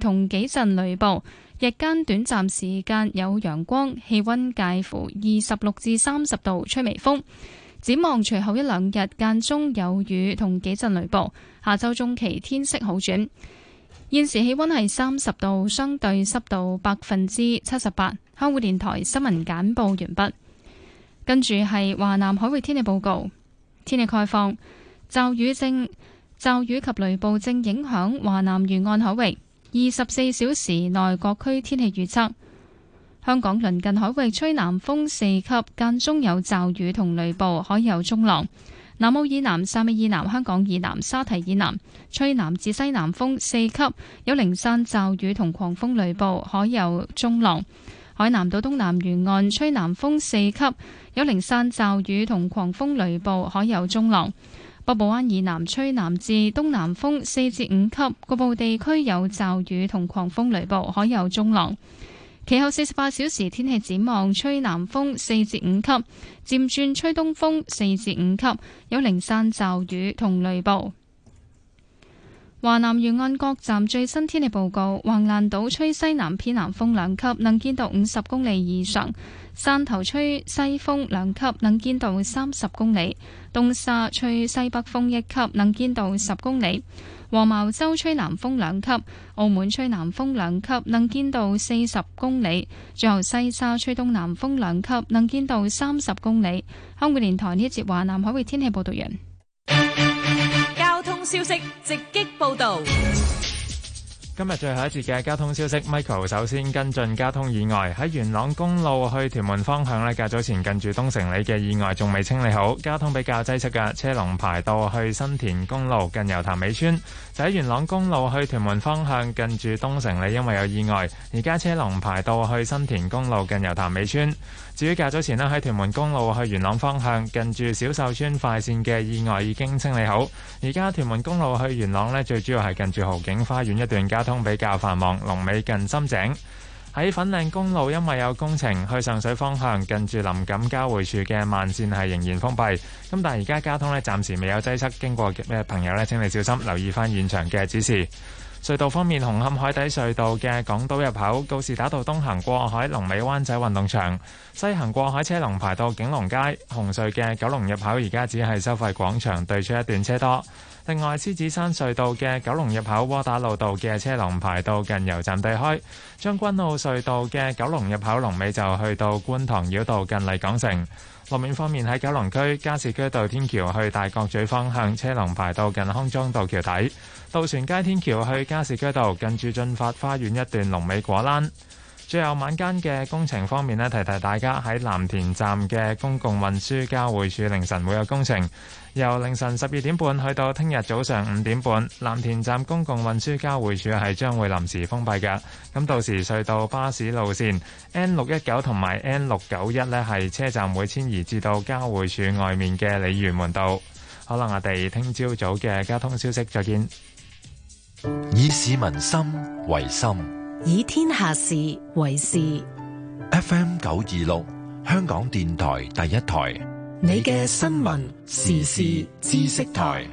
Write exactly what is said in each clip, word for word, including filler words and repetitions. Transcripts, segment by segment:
同幾陣雷暴，日間短暫時間有陽光，氣溫介乎二十六至三十度，吹微風。展望隨後一兩日間中有雨同幾陣雷暴，下週中期天色好轉。現時氣溫係三十度，相對濕度百分之七十八。香港電台新聞簡報完畢。跟住係華南海域天氣報告，天氣概況，驟雨正驟雨及雷暴正影響華南沿岸海域。二十四小時內各區天氣預測：香港鄰近海域吹南風四級，間中有驟雨同雷暴，海有中浪。南澳以南、汕尾以南、香港以南、沙堤以南吹南至西南風四級，有零散驟雨同狂風雷暴，海有中浪。海南島東南沿岸吹南風四級，有零散驟雨同狂風雷暴，海有中浪。北部灣以南吹南至東南風四至五級，局部地區有驟雨同狂風雷暴，海有中浪。其後四十八小時天氣展望，吹南風四至五級，漸轉吹東風四至五級，有零散驟雨同雷暴。華南沿岸各站最新天氣報告：橫瀾島吹西南偏南風兩級，能見度五十公里以上；汕頭吹西風兩級，能見度三十公里；東沙吹西北風一級，能見度十公里；黃茅洲吹南風兩級，澳門吹南風兩級，能見度四十公里；最後西沙吹東南風兩級，能見度三十公里。香港電台呢一節華南海域天氣報道完。 消息直擊報道。 今日最後一節嘅交通消息 ，Michael 首先跟進交通意外。喺元朗公路去屯門方向呢，較早前近住東城里嘅意外仲未清理好，交通比較擠塞嘅，車龍排到去新田公路近油潭尾村。就喺元朗公路去屯門方向近住東城里，因為有意外，而家車龍排到去新田公路近油潭尾村。至於較早前呢，喺屯門公路去元朗方向近住小秀村快線嘅意外已經清理好，而家屯門公路去元朗呢，最主要係近住豪景花園一段交通比較繁忙，龍尾近深井。喺粉嶺公路因為有工程，去上水方向近住林錦交匯處嘅慢線係仍然封閉，咁但係而家交通呢，暫時未有擠塞，經過嘅朋友呢，請你小心留意翻現場嘅指示。隧道方面，紅磡海底隧道嘅港島入口告士打道東行過海，龍尾灣仔運動場；西行過海車龍排到景隆街。紅隧嘅九龍入口而家只係收費廣場對出一段車多。另外，獅子山隧道嘅九龍入口窩打老道嘅車龍排到近油站對開。將軍澳隧道嘅九龍入口龍尾就去到觀塘繞道近麗港城。路面方面，喺九龍區加士居道天橋去大角咀方向車龍排到近康莊道橋底。渡船街天橋去加士居道近住駿發花園一段龍尾果欄。最後晚間嘅工程方面呢，提提大家喺藍田站嘅公共運輸交匯處凌晨會有工程，由凌晨十二點半去到聽日早上五點半，藍田站公共運輸交匯處係將會臨時封閉嘅。咁到時隧道巴士路線 N 六一九同埋 N 六九一呢，係車站會遷移至到交匯處外面嘅鯉魚門道。好啦，我哋聽朝早嘅交通消息再見。 以市民心為心， 以天下事為事。 F M 九二六，香港電台第一台， 你嘅新聞時事知識台。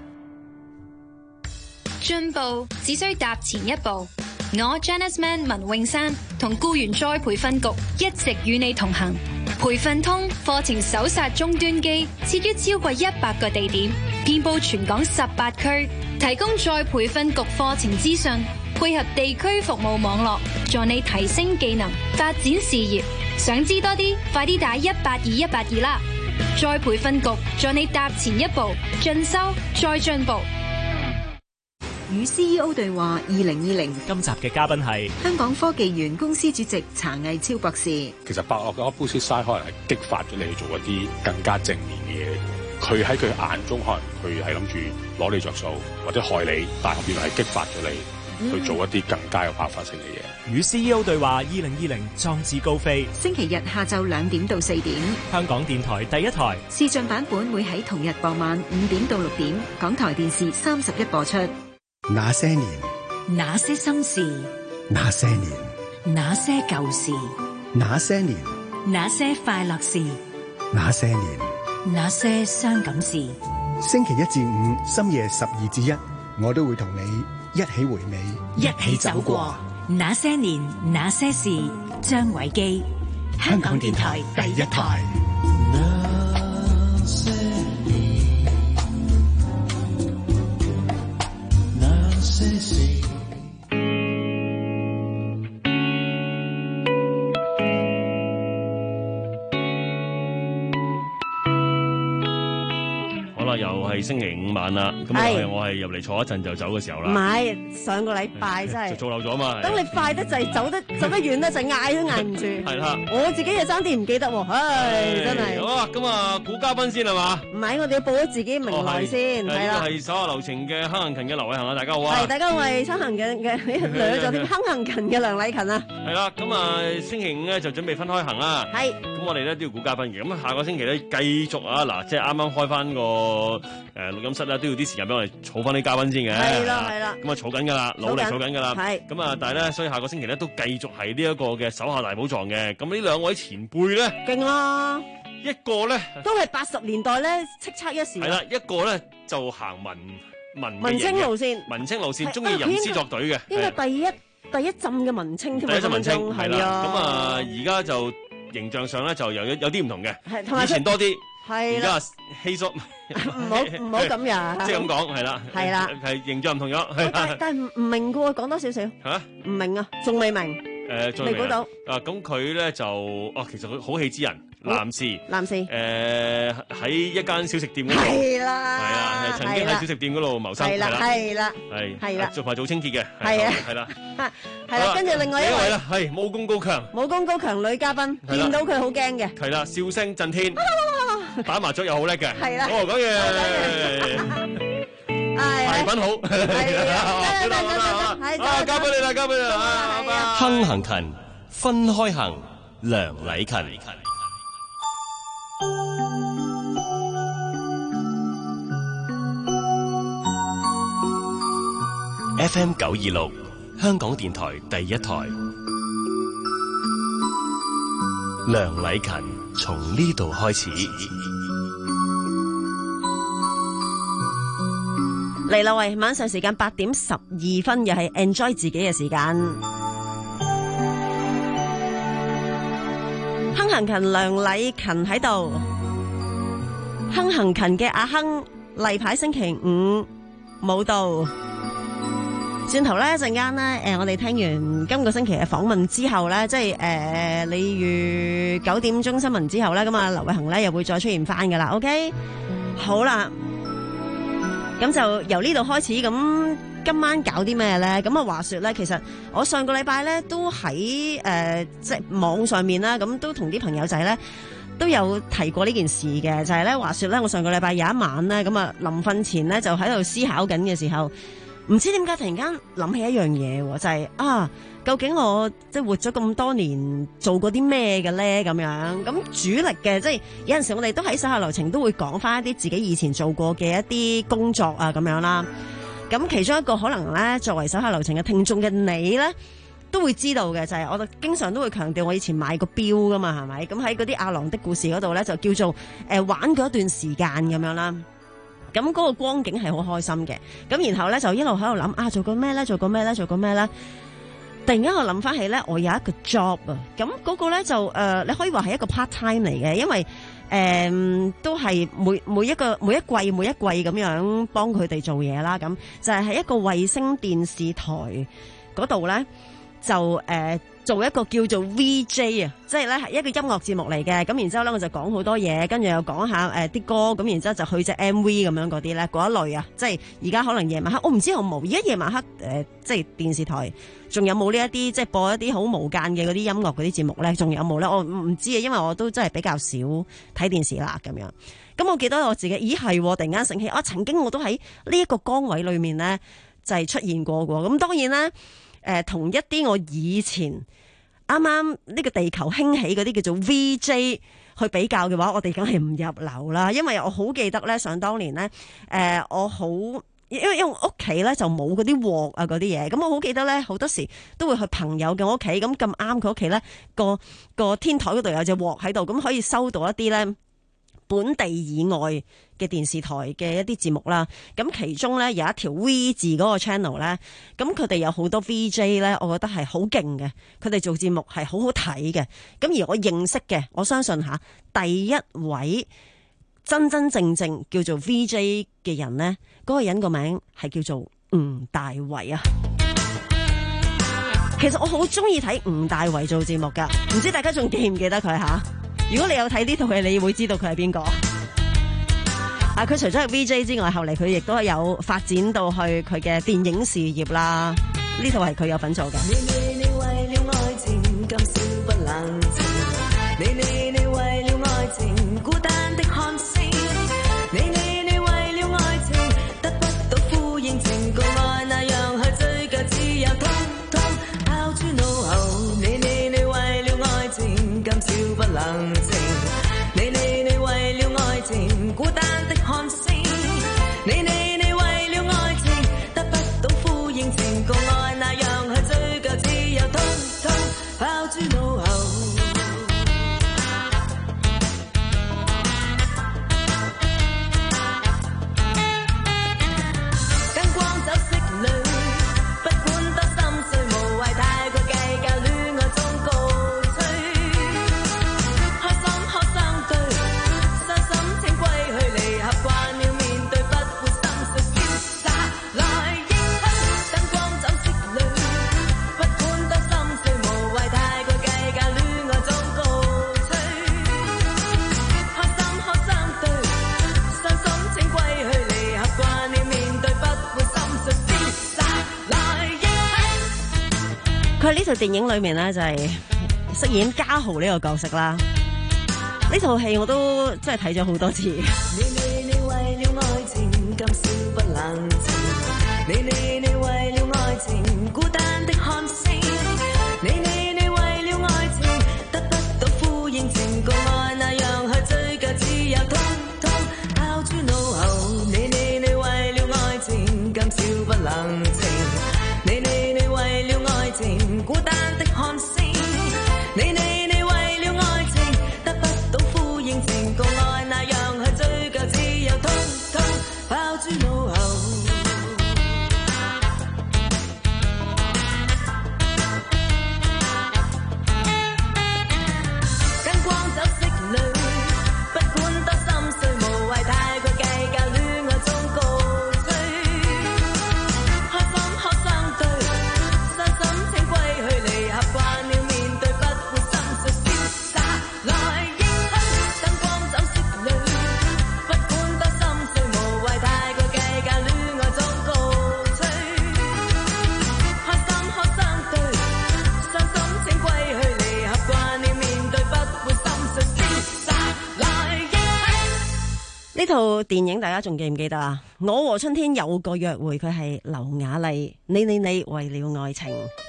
進步只需踏前一步。我 Janice Man 文詠珊同僱員再培訓局一直與你同行。培訓通課程搜殺終端機設於超過一百個地點，遍佈全港十八區，提供再培訓局課程資訊，配合地區服務網絡，助你提升技能，發展事業。想知多啲，快啲打一八二一八二啦！再培訓局助你踏前一步，進修再進步。 與 C E O 對話二零二零， 今集嘅嘉賓係香港科技園公司主席查毅超博士。 其實伯樂嘅 opposite side 可能係激發咗你去做一啲更加正面嘅嘢。佢喺佢眼中，可能佢係諗住攞你着數或者害你，但係原來係激發咗你去做一啲更加有爆發性嘅嘢。 與 C E O 對話二零二零，壯志高飛。 星期日下晝兩點到四點， 香港電台第一台視像版本會喺同日傍晚五點到六點，港台電視三十一播出。 那些年， 那些心事， 那些年， 那些舊事， 那些年， 那些快樂事， 那些年， 那些傷感事。 星期一至五深夜十二至一，我都會同你一起回味， 一起走過那些年那些事，張偉基，香港電台第一台。 又係星期五晚啦，咁啊我係入嚟坐一陣就走嘅時候啦。 唔係上個禮拜真係就做漏咗嘛。 等你快得滯，走得走得遠咧，就嗌都嗌唔住。 係啦， 我自己又爭啲唔記得喎，唉，真係。 好啊，咁啊估嘉賓先係嘛？ 唔係，我哋要報咗自己名來先，係啦。 係手下留情嘅亨行勤嘅劉偉恒啊，大家好啊。 係，大家好，我係亨行勤嘅兩咗添，亨行勤嘅梁禮勤啊。 係啦，咁啊星期五咧就準備分開行啦。 係。 咁我哋咧都要估嘉賓嘅，咁下個星期咧繼續啊嗱，即係啱啱開翻個誒錄音室啦，都要啲時間俾我哋儲翻啲嘉賓先嘅。 係啦，係啦。 咁啊儲緊㗎啦，努力儲緊㗎啦。 係。 咁啊，但係咧，所以下個星期咧都繼續係呢一個嘅手下大寶藏嘅。咁呢兩位前輩咧， 勁啊！ 一個咧都係八十年代咧叱咤一時。 係啦，一個咧就行文文文青路線， 文青路線，中意吟詩作對嘅。 應該第一第一陣嘅文青添啊！ 第一陣文青係啦。咁啊， 係而家就形象上咧就有有啲唔同嘅， 係以前多啲， 係而家稀疏。 唔好唔好咁樣， 即係咁講係啦， 係啦， 係形象唔同咗。 但但係唔唔明嘅喎，講多少少嚇？ 唔明啊，仲未明。 誒， 未估到。 啊，咁佢咧就哦，其實佢好戲之人，男士。 男士。 誒，喺一間小食店嗰度。 係啦。 係啦，曾經喺小食店嗰度謀生。 係啦，係啦。 係。 係啦。 做埋做清潔嘅。 係啊。 係啦。 係啦，跟住另外一位啦，係武功高強。 武功高強女嘉賓，見到佢好驚嘅。 係啦，笑聲震天。打麻雀又好叻嘅。 係啦。 哦，講嘢。牌品好。係啊。得得得得。啊，交俾你啦，交俾你啦。 亨行勤，分開行，梁禮勤。F M 九二六，香港電台第一台。梁禮勤從呢度開始。 嚟啦喂，晚上時間八點十二分，又係 enjoy 自己嘅時間。亨行勤梁禮勤喺度，亨行勤嘅阿亨例牌星期五冇到。轉頭咧一陣間咧，誒，我哋聽完今個星期嘅訪問之後咧，即係誒，例如九點鐘新聞之後咧，咁啊，劉偉恒咧又會再出現翻噶啦。OK，好啦，咁就由呢度開始。咁今晚搞啲咩咧？咁啊，話說咧，其實我上個禮拜咧都喺誒，即係網上面啦，咁都同啲朋友仔咧都有提過呢件事嘅，就係咧，話說咧，我上個禮拜有一晚咧，咁啊，臨瞓前咧就喺度思考緊嘅時候。唔知點解突然間諗起一樣嘢，就係、是、啊，究竟我即係活咗咁多年做過啲咩嘅咧？咁樣咁主力嘅，即係有陣時我哋都喺手下留情都會講翻一啲自己以前做過嘅一啲工作啊，咁樣啦。咁其中一個可能咧，作為手下留情嘅聽眾嘅你咧，都會知道嘅就係、是、我哋經常都會強調我以前買過錶噶嘛，係咪？咁喺嗰啲阿郎的故事嗰度咧，就叫做誒、呃、玩過一段時間咁樣啦。咁嗰個光景係好開心嘅，咁然後咧就一路喺度諗啊，做過咩咧？做過咩咧？做過咩咧？突然間我諗翻起咧，我有一個 job 啊，咁嗰個咧就誒、呃，你可以話係一個 part time 嚟嘅，因為誒、呃、都係每每一個每一季每一季咁樣幫佢哋做嘢啦，咁就係喺一個衛星電視台嗰度咧就誒。呃做一個叫做 V J 啊，即係咧係一個音樂節目嚟嘅，咁然之後咧我就講好多嘢，跟住又講下誒啲、呃、歌，咁然之後就去隻 M V 咁樣嗰啲咧，嗰一類啊，即係而家可能夜晚黑，我唔知有冇，而家夜晚黑誒、呃，即係電視台仲有冇呢一啲即係播一啲好無間嘅嗰啲音樂嗰啲節目咧，仲有冇咧？我唔知啊，因為我都真係比較少睇電視啦，咁樣。咁我記得我自己，咦係，突然間醒起，啊曾經我都喺呢一個崗位裏面咧就係、是、出現過嘅，咁當然咧。誒、呃，同一啲我以前啱啱呢個地球興起嗰啲叫做 V J 去比較嘅話，我哋梗係唔入流啦。因為我好記得咧，想當年咧，誒、呃，我好因為因為屋企咧就冇嗰啲鑊啊嗰啲嘢，咁我好記得咧，好多時都會去朋友嘅屋企，咁咁啱佢屋企咧個個天台嗰度有隻鑊喺度，咁可以收到一啲咧本地以外嘅電視台嘅一啲節目啦。咁其中咧有一條 V 字嗰個 channel 咧，咁佢哋有好多 V J 咧，我覺得係好勁嘅，佢哋做節目係好好睇嘅。咁而我認識嘅，我相信吓第一位真真正正叫做 V J 嘅人咧，嗰個人個名係叫做吳大維啊。其實我好中意睇吳大維做節目噶，唔知大家仲記唔記得佢吓？如果你有睇呢套戲，你會知道佢係邊個。啊，佢除咗係 V J 之外，後嚟佢亦都係有發展到去佢嘅電影事業啦。呢套係佢有份做嘅。你你你為了愛情今宵不冷靜，你你你為了愛情孤單的看星，你你你為了愛情得不到呼應，情共愛那樣去追究，只有通通拋諸腦後。你你你為了愛情今宵不冷靜，你你你為了愛情孤單的看星，你你你為了愛情得不到呼應，情共愛那樣去追究，只有通通拋諸腦後。佢呢套電影裏面咧就係飾演家豪呢個角色啦。呢套戲我都真係睇咗好多次。你你你為了愛情今宵不冷靜，你你你為了愛情孤單的看星，你你你為了愛情得不到呼應，情共愛那樣去追究，只有通通拋諸腦後。你你你為了愛情今宵不冷靜，你你你為了愛情孤單的看星，你你你為了愛情得不到呼應，情共愛那樣去追究，只有通通拋諸腦後。跟光走色裏，不管多心碎，無謂太過計較，戀愛中高追，開心可相對，傷心請歸去，離合慣了面對，不會心碎，瀟灑來應許。燈光走色裏，不管多心碎，無謂太過計較，戀愛中高追，開心可相對，傷心請歸去，離合慣了面對，不會心碎，瀟灑來應許。呢套電影大家仲記唔記得啊？我和春天有個約會，佢係劉雅麗，你你你為了愛情。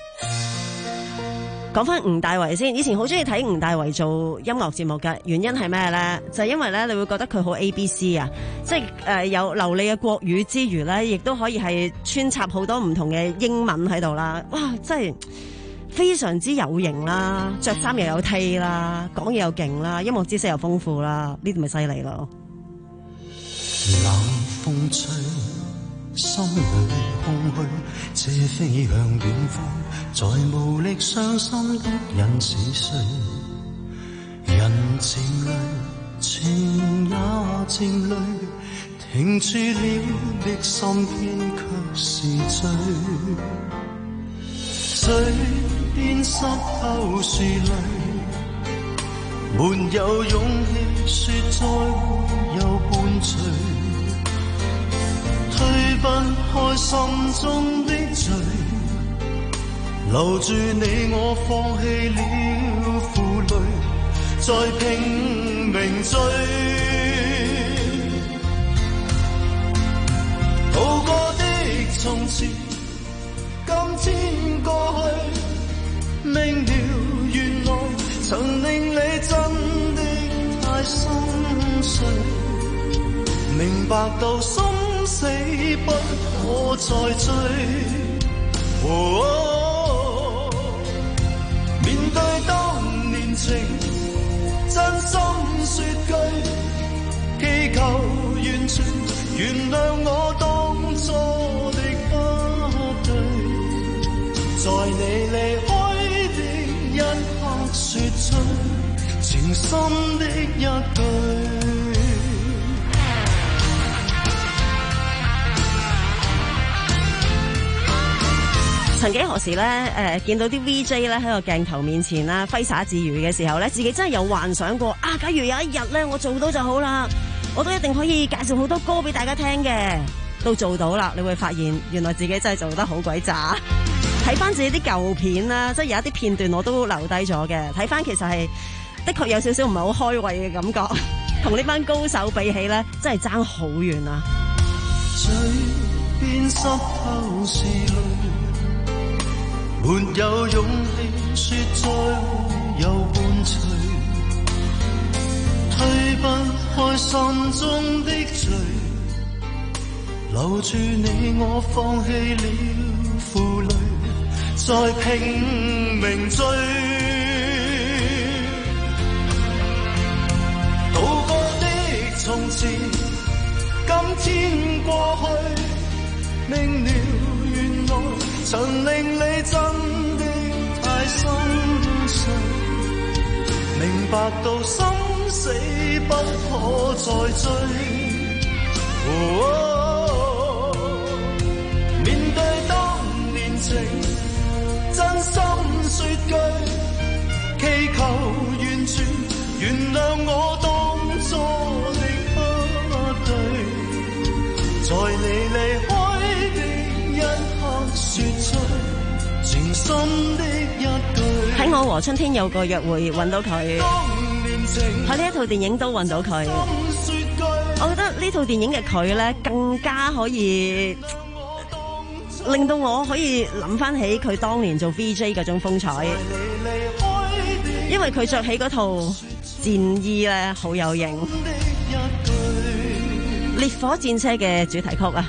講翻吳大維先，以前好中意睇吳大維做音樂節目嘅，原因係咩呢？就係因為咧，你會覺得佢好 A B C 啊，即係誒有流利嘅國語之餘咧，亦都可以係穿插好多唔同嘅英文喺度啦。哇，真係非常之有型啦，着衫又有 T 啦，講嘢又勁啦，音樂知識又豐富啦，呢啲咪犀利咯。 冷風吹，心裏空虛，這飛向遠方，在無力傷心的人是誰？人漸累，情也漸累，停住了的心偏卻是醉，嘴邊濕透是淚，沒有勇氣說再會有伴隨，推不開心中的罪，留住你我放棄了負累，再拼命追，渡過的從前，今天過去，明了原來曾令你真的太心碎，明白到生死不可再追，哦哦，面對當年情，真心說句， 出情深的一句。 曾幾何時咧，誒、呃、見到啲 V J 咧喺個鏡頭面前啦，揮灑自如嘅時候咧，自己真係有幻想過啊！假如有一日咧，我做到就好啦，我都一定可以介紹好多歌俾大家聽嘅。都做到啦，你會發現原來自己真係做得好鬼渣。睇翻自己啲舊片啦，即係有一啲片段我都留低咗嘅。睇翻其實係的確有少少唔係好開胃嘅感覺，同呢班高手比起咧，真係爭好遠啊！ 嘴邊濕透是淚，沒有勇氣說再會有伴隨，推不開心中的罪，留住你我放棄了負累，再拼命追，渡過的從前，今天過去，明了原來曾令你真的太心碎，明白到生死不可再追。哦，面對當年情，真心說句，祈求完全原諒我當初的不對，在你離開的一刻說出情深的一句。 喺我和春天有個約會揾到佢，喺呢一套電影都揾到佢。我覺得呢套電影嘅佢咧，更加可以令到我可以諗翻起佢當年做 V J 嗰種風采，因為佢着起嗰套戰衣咧好有型，烈火戰車嘅主題曲啊，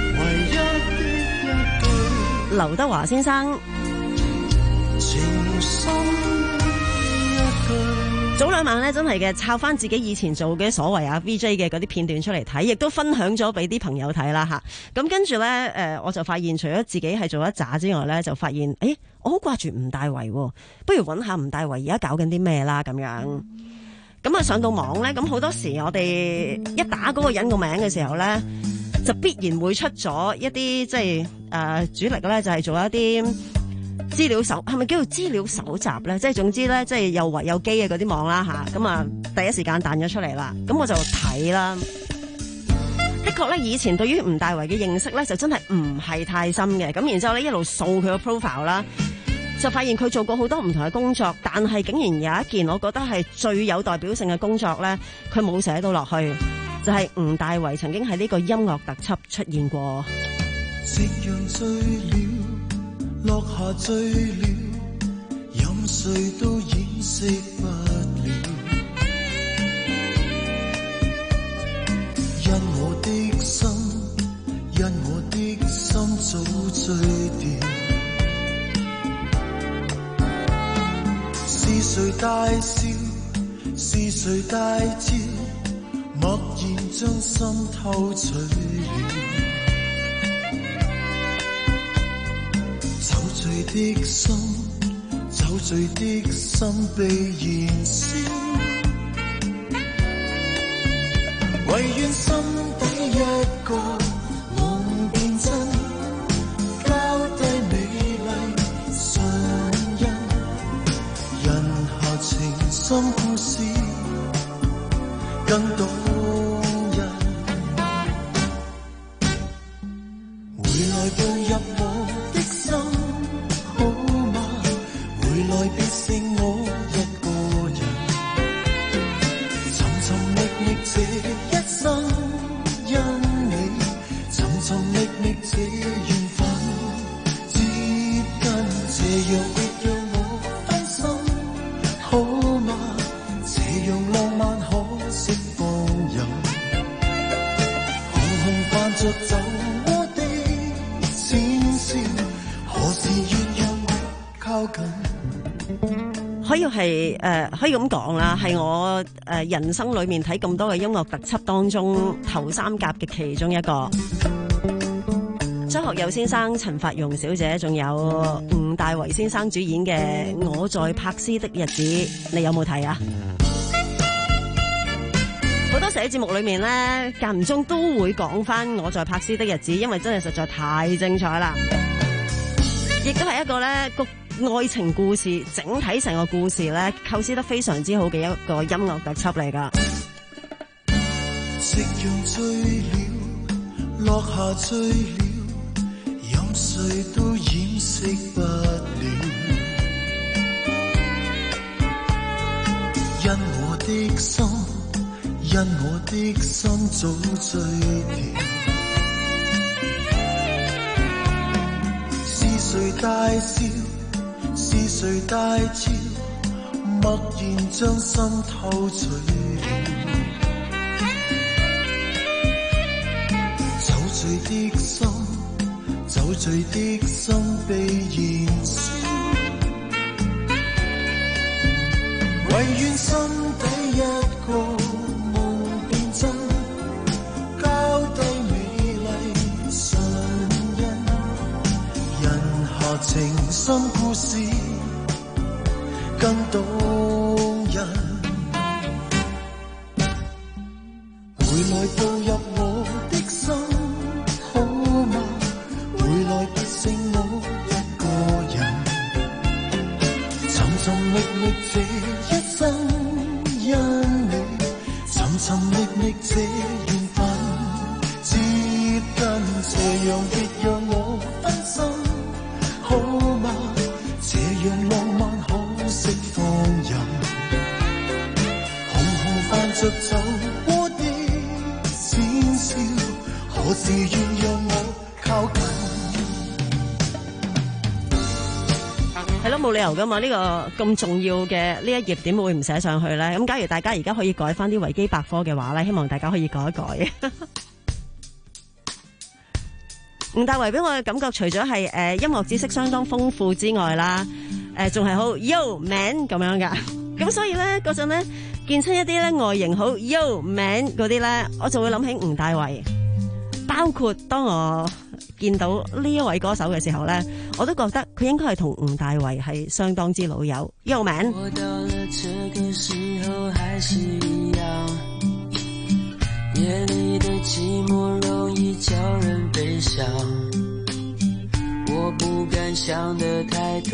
劉德華先生。早兩晚咧，真係嘅，抄翻自己以前做嘅所謂啊 V J 嘅嗰啲片段出嚟睇，亦都分享咗俾啲朋友睇啦吓。咁跟住咧，誒、呃，我就發現除咗自己係做一紮之外咧，就發現，誒，我好掛住吳大維，不如揾下吳大維而家搞緊啲咩啦咁樣。咁啊，上到網咧，咁好多時我哋一打嗰個人個名嘅時候咧，就必然會出咗一啲即係誒、呃、主力咧，就係做一啲資料搜，係咪叫做資料搜集咧？即係總之咧，即係有維有機嘅嗰啲網啦吓，咁啊第一時間彈咗出嚟啦。咁我就睇啦，的確咧，以前對於吳大維嘅認識咧，就真係唔係太深嘅。咁然之後咧，一路掃佢個 profile 啦，就發現佢做過好多唔同嘅工作，但係竟然有一件我覺得係最有代表性嘅工作咧，佢冇寫到落去，就係、是、吳大維曾經喺呢個音樂特輯出現過。 夕陽醉了，落下醉了，飲醉都掩飾不了，因我的心，因我的心早醉掉。是誰大笑？是誰大叫？默然將心偷取了。酒醉的心，酒醉的心被燃燒，唯願心底一個夢變真，交低美麗唇印，人下情深故事更動人，回來步入我的心好嗎？回來別剩我一個人，尋尋覓覓這一生因你，尋尋覓覓這緣分接近，這樣別讓我分心好嗎？這樣浪漫可釋放任，紅紅泛着酒窩的淺笑，何時願讓我靠近？ 可以係誒、呃，可以咁講啦，係我誒、呃、人生裏面睇咁多嘅音樂特輯當中頭三甲嘅其中一個。 張學友先生、陳法蓉小姐，仲有吳大維先生主演嘅《我在柏斯的日子》，你有冇睇啊？好多時喺節目裏面咧，間唔中都會講翻《我在柏斯的日子》，因為真係實在太精彩啦，亦都係一個咧個愛情故事，整體成個故事咧構思得非常之好嘅一個音樂特輯嚟噶。 夕陽醉了，落下醉了，任誰都掩飾不了。因我的心，因我的心早醉了。是誰大笑？是誰大笑？默然將心偷取了。酒醉的心，酒醉的心被燃燒，唯願心底一個夢變真，交低美麗唇印，人下情深故事更動人，回來步入我的心。尋覓覓這一生因你，尋尋覓覓這緣分接近，斜陽別讓我分心，好嗎？這樣浪漫可釋放任，紅紅泛着酒窩的鮮笑，何時願讓我靠近？ 係咯，冇理由噶嘛！呢、這個咁重要嘅呢一頁點會唔寫上去咧？咁假如大家而家可以改翻啲維基百科嘅話咧，希望大家可以改一改。吳大維俾我嘅感覺，除咗係誒音樂知識相當豐富之外啦，誒仲係好 Yo Man 咁樣噶。咁所以咧嗰陣咧見親一啲咧外形好 Yo Man 嗰啲咧，我就會諗起吳大維。包括當我見到呢一位歌手嘅時候咧，我都覺得佢應該係同吳大維係相當之老友。Yo Man， 我到了這個時候還是一樣，夜裡的寂寞容易叫人悲傷，我不敢想得太多，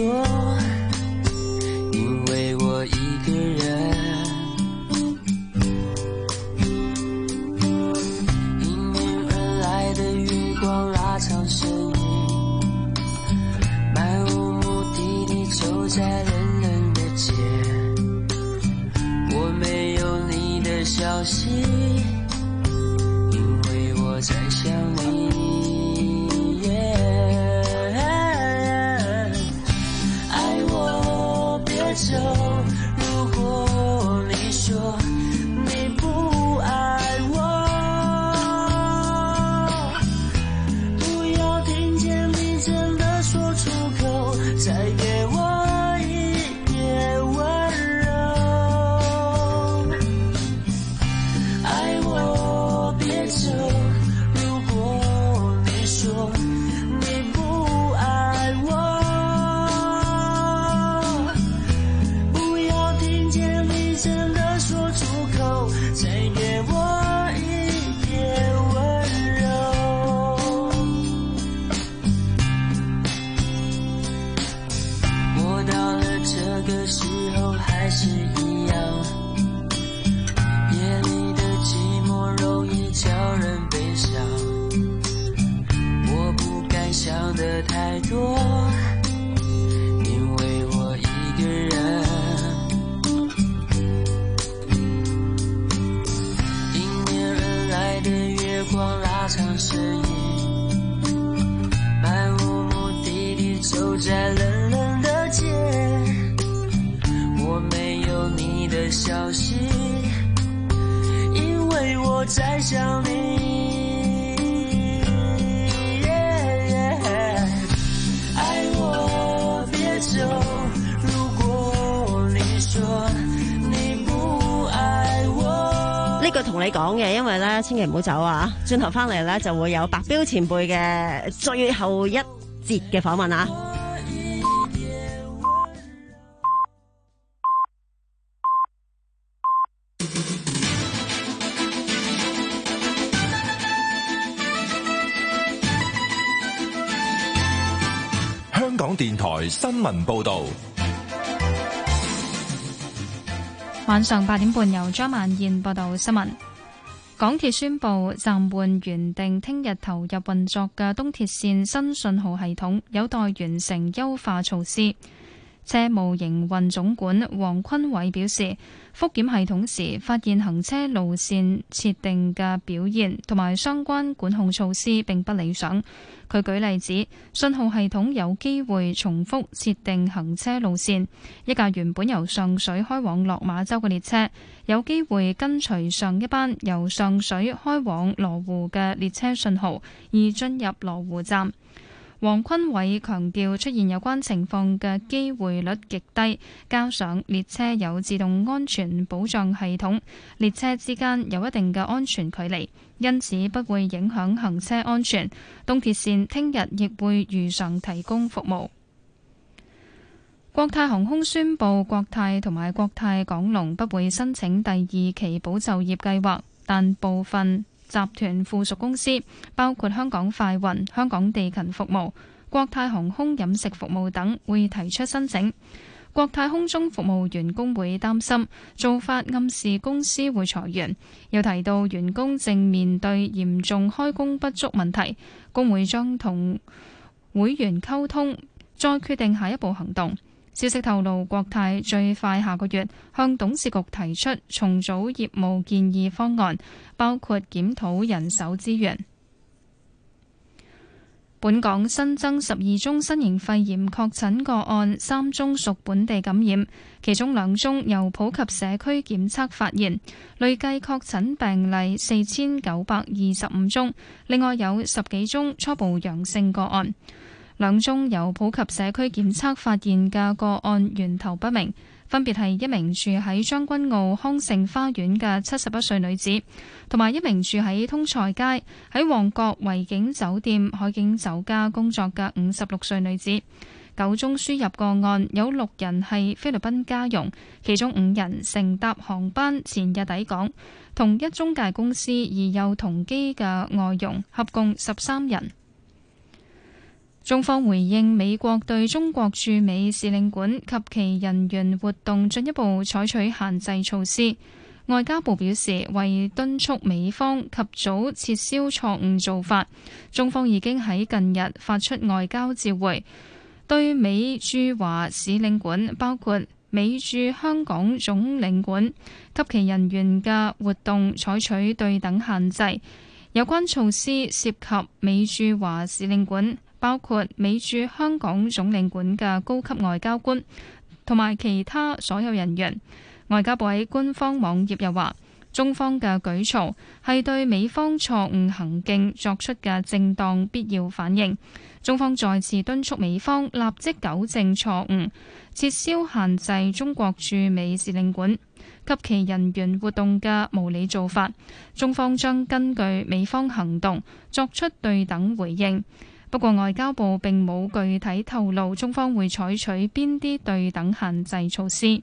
因為我一個人。拉長身影，漫無目的地走在冷冷的街，我沒有你的消息，因為我在想你。愛我別走，如果你說你不愛我，再給我一點溫柔，愛我別走，如果你說你不愛我，不要聽見你真的說出口，再給我一點溫柔。到了這個時候還是一樣，夜裡的寂寞容易叫人悲傷，我不敢想得太多，因為我一個人。迎面而來的月光拉長身影，漫無目的地走在冷冷的街，我沒有你的消息，因為我在想你。愛我別走，如果你說你不愛我。 呢句同你講嘅，因為咧千祈唔好走啊！轉頭翻嚟咧就會有白標前輩嘅最後一節嘅訪問啊！ 香港電台新聞報道。 晚上八點半，由張曼燕報道新聞。港鐵宣布暫緩原定聽日投入運作嘅東鐵線新信號系統，有待完成優化措施。車務營運總管黃坤偉表示，復檢系統時發現行車路線設定嘅表現同埋相關管控措施並不理想。佢舉例指，信號系統有機會重複設定行車路線，一架原本由上水開往落馬洲嘅列車，有機會跟隨上一班由上水開往羅湖嘅列車信號而進入羅湖站。黃坤偉強調，出現有關情況嘅機會率極低，加上列車有自動安全保障系統，列車之間有一定嘅安全距離，因此不會影響行車安全。東鐵線聽日亦會如常提供服務。國泰航空宣布，國泰同埋國泰港龍不會申請第二期保就業計劃，但部分集團附屬公司，包括香港快運、香港地勤服務、國泰航空飲食服務等，會提出申請。國泰空中服務員工會擔心做法暗示公司會裁員，又提到員工正面對嚴重開工不足問題，工會將同會員溝通，再決定下一步行動。消息透露，國泰最快下個月向董事局提出重組業務建議方案，包括檢討人手資源。本港新增十二宗新型肺炎確診個案，三宗屬本地感染，其中兩宗由普及社區檢測發現，累計確診病例四千九百二十五宗，另外有十幾宗初步陽性個案。兩宗由普及社區檢測發現嘅個案源頭不明，分別係一名住喺將軍澳康盛花園嘅七十一歲女子，同埋一名住喺通菜街喺旺角維景酒店海景酒家工作嘅五十六歲女子。九宗輸入個案有六人係菲律賓家傭，其中五人乘搭航班前日抵港，同一中介公司而有同機嘅外傭，合共十三人。中方回應美國對中國駐美使領館及其人員活動進一步採取限制措施。外交部表示，為敦促美方及早撤銷錯誤做法，中方已經喺近日發出外交照會，對美駐華使領館，包括美駐香港總領館及其人員嘅活動採取對等限制。有關措施涉及美駐華使領館，包括美駐香港總領館嘅高級外交官同埋其他所有人員。外交部喺官方網頁又話，中方嘅舉措係對美方錯誤行徑作出嘅正當必要反應。中方再次敦促美方立即糾正錯誤，撤銷限制中國駐美使領館及其人員活動嘅無理做法。中方將根據美方行動作出對等回應。不過外交部並冇具體透露中方會採取邊啲對等限制措施。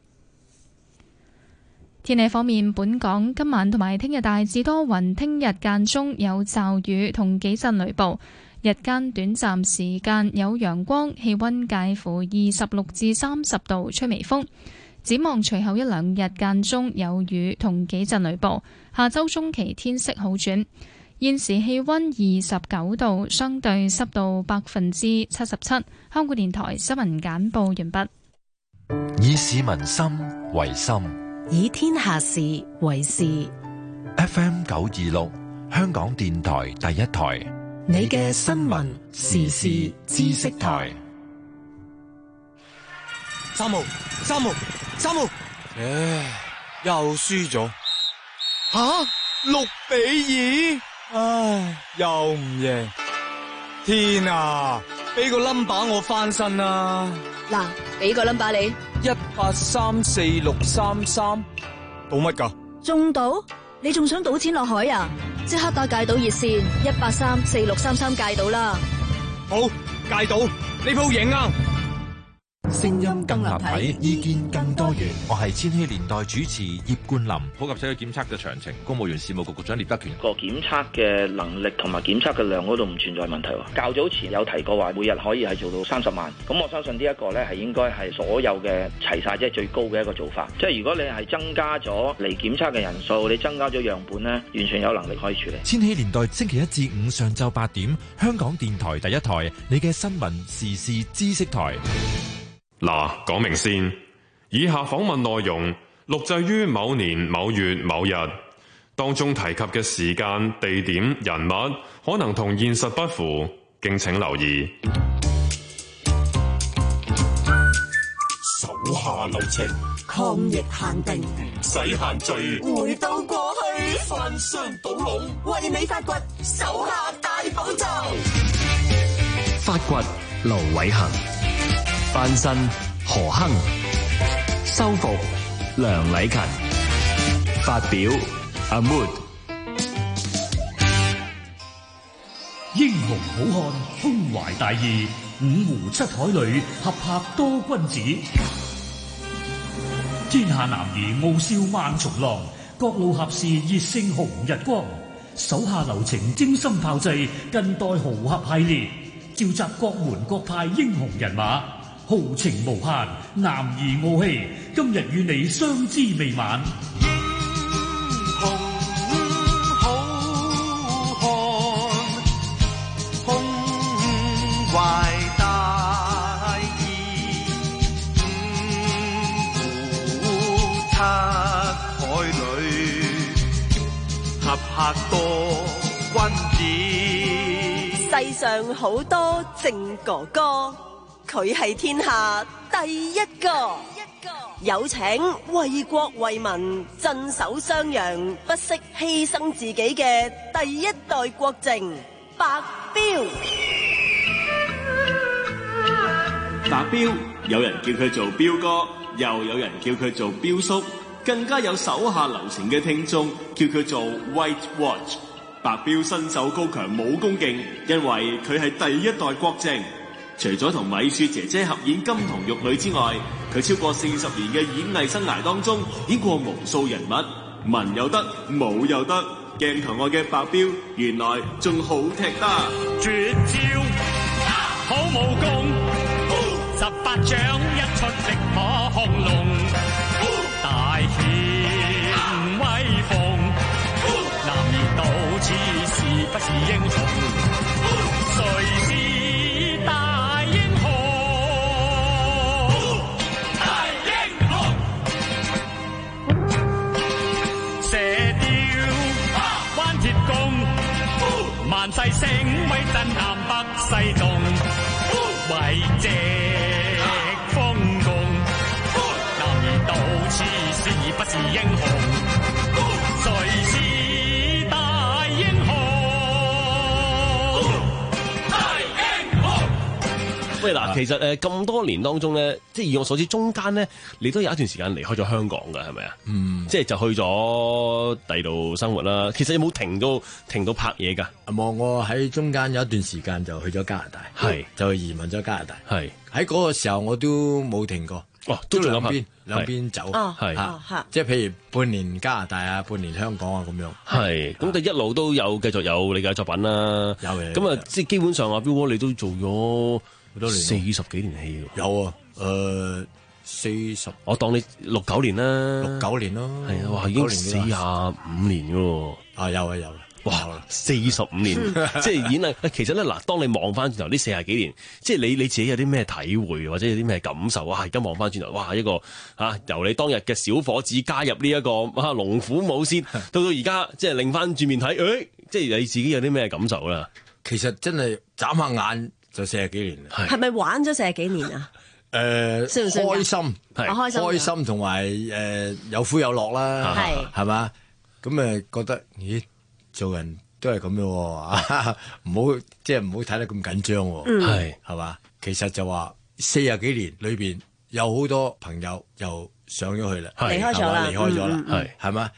天氣方面，本港今晚同埋聽日大致多雲，聽日間中有驟雨同幾陣雷暴，日間短暫時間有陽光，氣溫介乎二十六至三十度，吹微風。展望隨後一兩日間中有雨同幾陣雷暴，下周中期天色好轉。現時氣溫二十九度，相對濕度百分之七十七。香港電台新聞簡報完畢。 以市民心為心， 以天下事為事。 F M 九二六，香港電台第一台， 你嘅新聞時事知識台。 三號，三號，三號，唉，又輸咗。吓，六比二。唉，又唔贏，天啊！俾個 number 我翻身啊！ 嗱，俾個 number 你， 一八三四六三三，賭乜噶？ 中到？ 你仲想賭錢落海啊？即刻打戒賭熱線一八三四六三三戒賭啦！ 好，戒賭呢鋪贏啊！ 聲音更立體，意見更多元。我係千禧年代主持葉冠霖。 普及社區檢測嘅詳情，公務員事務局局長聶德權。 個檢測嘅能力同埋檢測嘅量嗰度唔存在問題喎。較早前有提過話，每日可以係做到三十萬。咁我相信呢一個呢係應該係所有嘅齊晒，即係最高嘅一個做法。即係如果你係增加咗嚟檢測嘅人數，你增加咗樣本呢，完全有能力可以處理。 千禧年代星期一至五上晝八點，香港電台第一台，你嘅新聞時事知識台。 嗱，講明先，以下訪問內容錄製於某年某月某日，當中提及嘅時間、地點、人物可能同現實不符，敬請留意。 手下留情， 抗疫限定， 唔使限聚， 回到過去， 翻箱倒籠， 為你發掘手下大寶藏。 發掘盧偉恒，翻身何亨，修復梁禮勤，發表阿 Mood。 英雄好漢胸懷大義，五湖七海裏合拍多君子。天下男兒傲笑萬重浪，各路俠士熱勝紅日光。手下留情，精心炮製近代豪俠系列，召集各門各派英雄人馬，豪情無限，男兒傲氣，今日與你相知未晚。 英雄好漢，胸懷大義，五湖七海裏合拍多君子。 世上好多正哥哥，佢係天下第一個。有請為國為民鎮守襄陽，不惜犧牲自己嘅第一代國政白彪。 白彪有人叫佢做彪哥，又有人叫佢做彪叔，更加有手下留情嘅聽眾叫佢做 White Watch。白彪身手高強，武功勁，因為佢係第一代國政。除咗同米雪姐姐合演金童玉女之外，佢超過四十年嘅演藝生涯當中，演過無數人物，文又得，武又得。鏡頭外嘅白彪，原來仲好踢得。 絕招，好武功，十八掌一出力可亢龍，大顯威風。男兒到此是不是英雄？誰是大英雄？大英雄！射雕，彎鐵弓，萬世聲威震南北西東，為藉豐功。男兒到此是不是英雄？誰是大英雄？大英雄！ 喂，嗱，其實誒咁多年當中咧，即係以我所知，中間咧你都有一段時間離開咗香港㗎，係咪啊？嗯，即係就去咗第二度生活啦。其實有冇停到停到拍嘢㗎？ 冇，我喺中間有一段時間就去咗加拿大，係就移民咗加拿大，係喺嗰個時候我都冇停過。哦，都兩邊兩邊走，係嚇，即係譬如半年加拿大啊，半年香港啊咁樣。 係，咁就一路都有繼續有你嘅作品啦。有嘅。咁啊，即係基本上啊，彪哥你都做咗好多年，四十幾年戲喎。有啊，誒四十，我當你六九年啦，六九年咯。係啊，哇，已經四廿五年嘅喎。啊，有啊有啊。哇！四十五年，即係演藝。其實咧，嗱，當你望翻轉頭呢四十幾年，即係你你自己有啲咩體會，或者有啲咩感受啊？而家望翻轉頭，哇！一個嚇、啊、由你當日嘅小伙子加入呢、這、一個啊龍虎武師，到到而家即係擰翻轉面睇，誒、哎，即係你自己有啲咩感受啦？ 其實真係眨下眼就四十幾年啦。 係咪玩咗四十幾年啊？ 誒、呃， 算唔算開心係開心， 開心同埋誒有苦有樂啦，係係嘛？咁誒覺得咦，做人都係咁樣喎，唔好即係唔好睇得咁緊張喎，係係嘛？其實就話四十幾年裏邊有好多朋友又上咗去啦，離開咗啦，離開咗啦，係係嘛？咁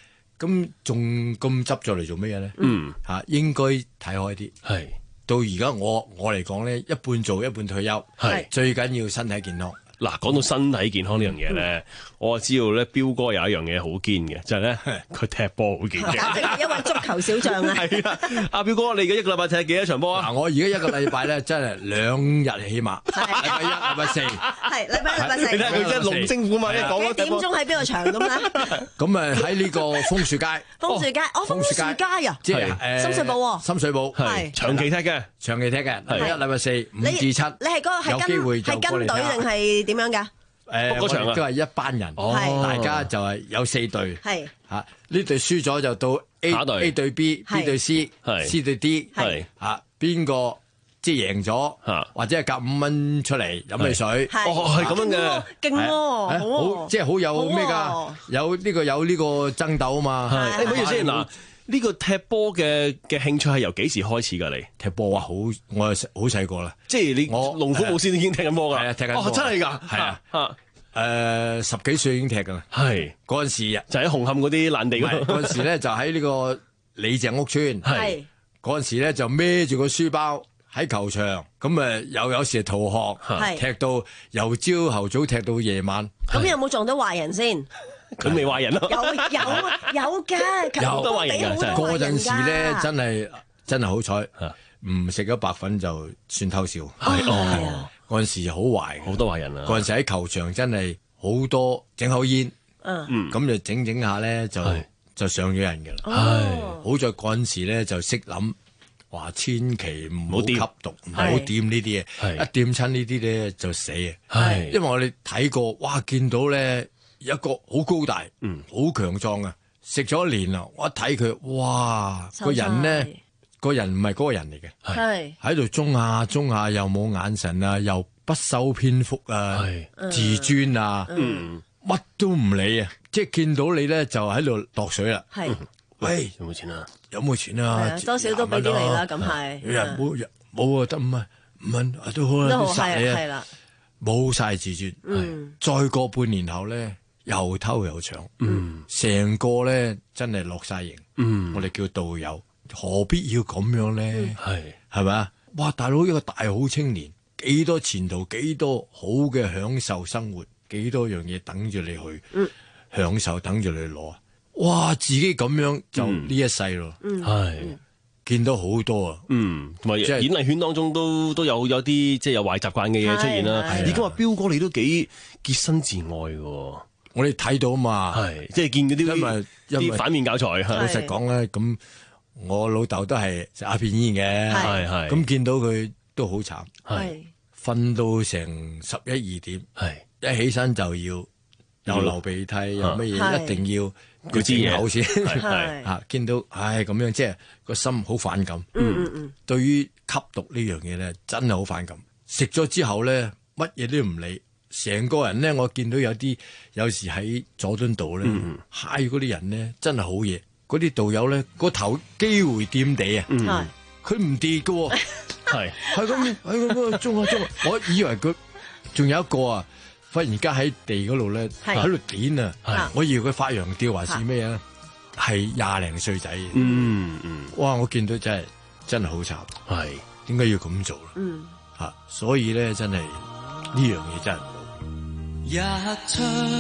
咁仲咁執着嚟做咩嘢咧？ 嗯， 嚇應該睇開啲。 係到而家我我嚟講咧，一半做一半退休， 係最緊要身體健康。 嗱，講到身體健康呢樣嘢咧，我知道咧，彪哥有一樣嘢好堅嘅，就係咧佢踢波好堅嘅， 因為足球小將啊。 係啊，阿彪哥，你嘅一個禮拜踢幾多場波啊？ 嗱，我而家一個禮拜咧，真係兩日起碼，禮拜一、禮拜四， 係禮拜一、禮拜四。 你睇佢真係龍精虎猛，一講幾點鐘喺邊個場咁咧？ 咁啊喺呢個楓樹街。 楓樹街，哦，楓樹街啊， 即係誒深水埗喎。 深水埗係長期踢嘅， 長期踢嘅，禮拜一、禮拜四五至七。 你係嗰個係跟係跟隊定係點樣㗎？ 誒， 嗰場啊都係一班人，大家就係有四隊， 係嚇呢隊輸咗就到 A A 隊 B，B 隊 C，C 隊 D，係嚇邊個即係贏咗，或者係夾五蚊出嚟飲汽水， 哦係咁樣嘅， 勁喎， 好即係好有咩㗎？有呢個有呢個爭鬥啊嘛， 係。誒，唔好意思嗱。呢個踢波嘅嘅興趣係由幾時開始㗎？你踢波啊，好我係好細個啦， 即係你我龍虎武師已經踢緊波㗎， 係啊，踢緊哦，真係㗎， 係啊，誒十幾歲已經踢㗎啦， 係嗰陣時就喺紅磡嗰啲爛地嗰度， 嗰陣時咧就喺呢個李鄭屋村， 係嗰陣時咧就孭住個書包喺球場，咁誒又有時逃學，踢到由朝頭早踢到夜晚， 咁有冇撞到壞人先？ 佢未壞人咯， 有有有㗎， 有都壞人㗎， 嗰陣時咧真係真係好彩，唔食咗白粉就算偷笑。 係哦， 嗰陣時好壞， 好多壞人啊！ 嗰陣時喺球場真係好多整口煙， 嗯， 咁就整整下咧就就上咗人㗎啦。 係好在嗰陣時咧就識諗，話千祈唔好吸毒，唔好掂呢啲嘢，一掂親呢啲咧就死啊！ 係， 因為我哋睇過，哇，見到咧。一個好高大， 嗯， 好強壯啊！食咗一年啦，我一睇佢，哇，個人咧，個人唔係嗰個人嚟嘅， 係喺度中下中下，又冇眼神啊，又不修邊幅啊，自尊啊， 嗯， 乜都唔理啊！即係見到你咧，就喺度度水啦。 係， 喂， 有冇錢啊？ 有冇錢啊？ 多少都俾啲你啦，咁係。 冇冇啊，得五蚊五蚊都好啦， 都好係係啦， 冇晒自尊。 嗯， 再過半年後咧。又偷又搶， 嗯， 成個咧真係落晒型， 嗯， 我哋叫道友，何必要咁樣咧？ 係係咪啊？哇！大佬一個大好青年，幾多前途，幾多好嘅享受生活，幾多樣嘢等住你去、嗯、享受，等住你去攞。哇！自己咁樣就呢一世咯，係、嗯、見到好多啊， 嗯，同埋、 就是、 演藝圈當中都都有有啲即係有壞習慣嘅嘢出現啦。而家話彪哥你都幾潔身自愛嘅。 我哋睇到嘛， 係即係見嗰啲因為啲反面教材。 老實講咧，咁我老豆都係食鴉片煙嘅， 係係咁見到佢都好慘， 係瞓到成十一二點， 係一起身就要又流鼻涕又乜嘢，一定要佢治口先，係嚇見到唉咁樣，即係個心好反感。 嗯嗯嗯， 對於吸毒呢樣嘢咧，真係好反感。食咗之後咧，乜嘢都唔理。成個人咧，我見到有啲有時喺佐敦道咧，嗨嗰啲人咧真係好嘢。嗰啲道友咧，個頭機會掂地啊，佢唔跌㗎喎，係係咁喺咁中下中下，我以為佢仲有一個啊，忽然間喺地嗰度咧喺度點啊，我以為佢發羊吊還是咩啊？係廿零歲仔， 嗯嗯， 哇！我見到真係真係好慘， 係點解要咁做咧？ 嗯， 嚇，所以咧真係呢樣嘢真係。 日出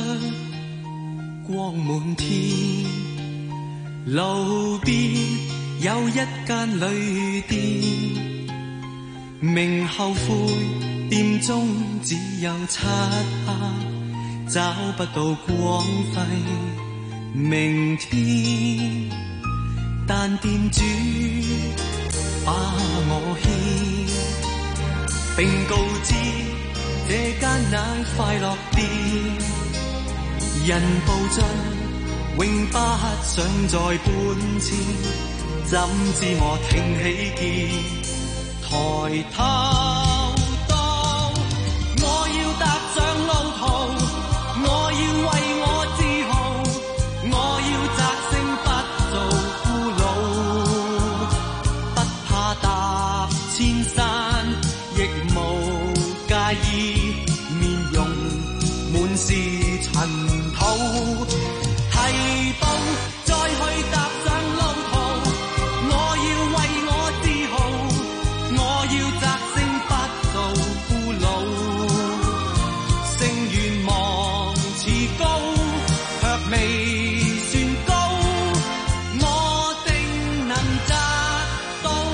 光滿天，路邊有一間旅店，明後悔店中只有漆黑，找不到光輝明天，但店主把我牽，並告知這間乃快樂店，人步進永不想再搬遷，怎知我挺起肩，抬頭當我要踏上路途，我要為我自豪，我要摘星不做俘虜，不怕踏千山，亦無介意。是塵土，提步在去踏上路途，我要為我自豪，我要摘星不做俘虜，勝願望似高，卻未算高，我定能摘到。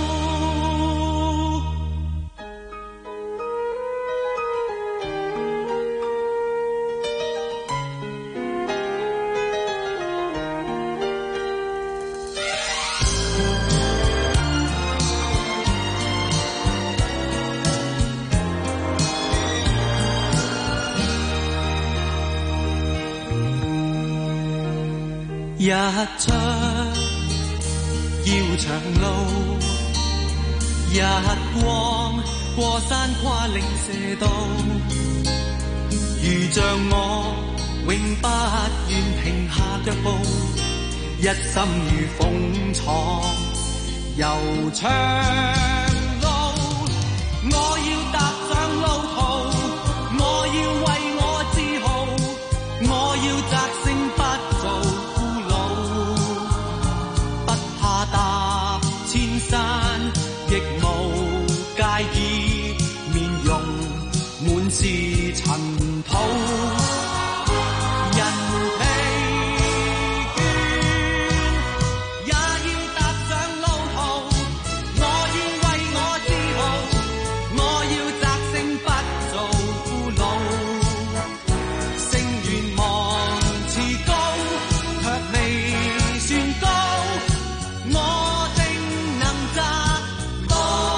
日出要長路，日光過山跨嶺射道，如像我永不願停下腳步，一心如風闖悠長路，我要踏上路途，我要為我自豪，我要摘星不做踏千山亦無介意，面容滿是塵土，人疲倦也要踏上路途，我要為我自豪，我要摘星不做俘虜，勝願望似高，卻未算高，我定能摘到，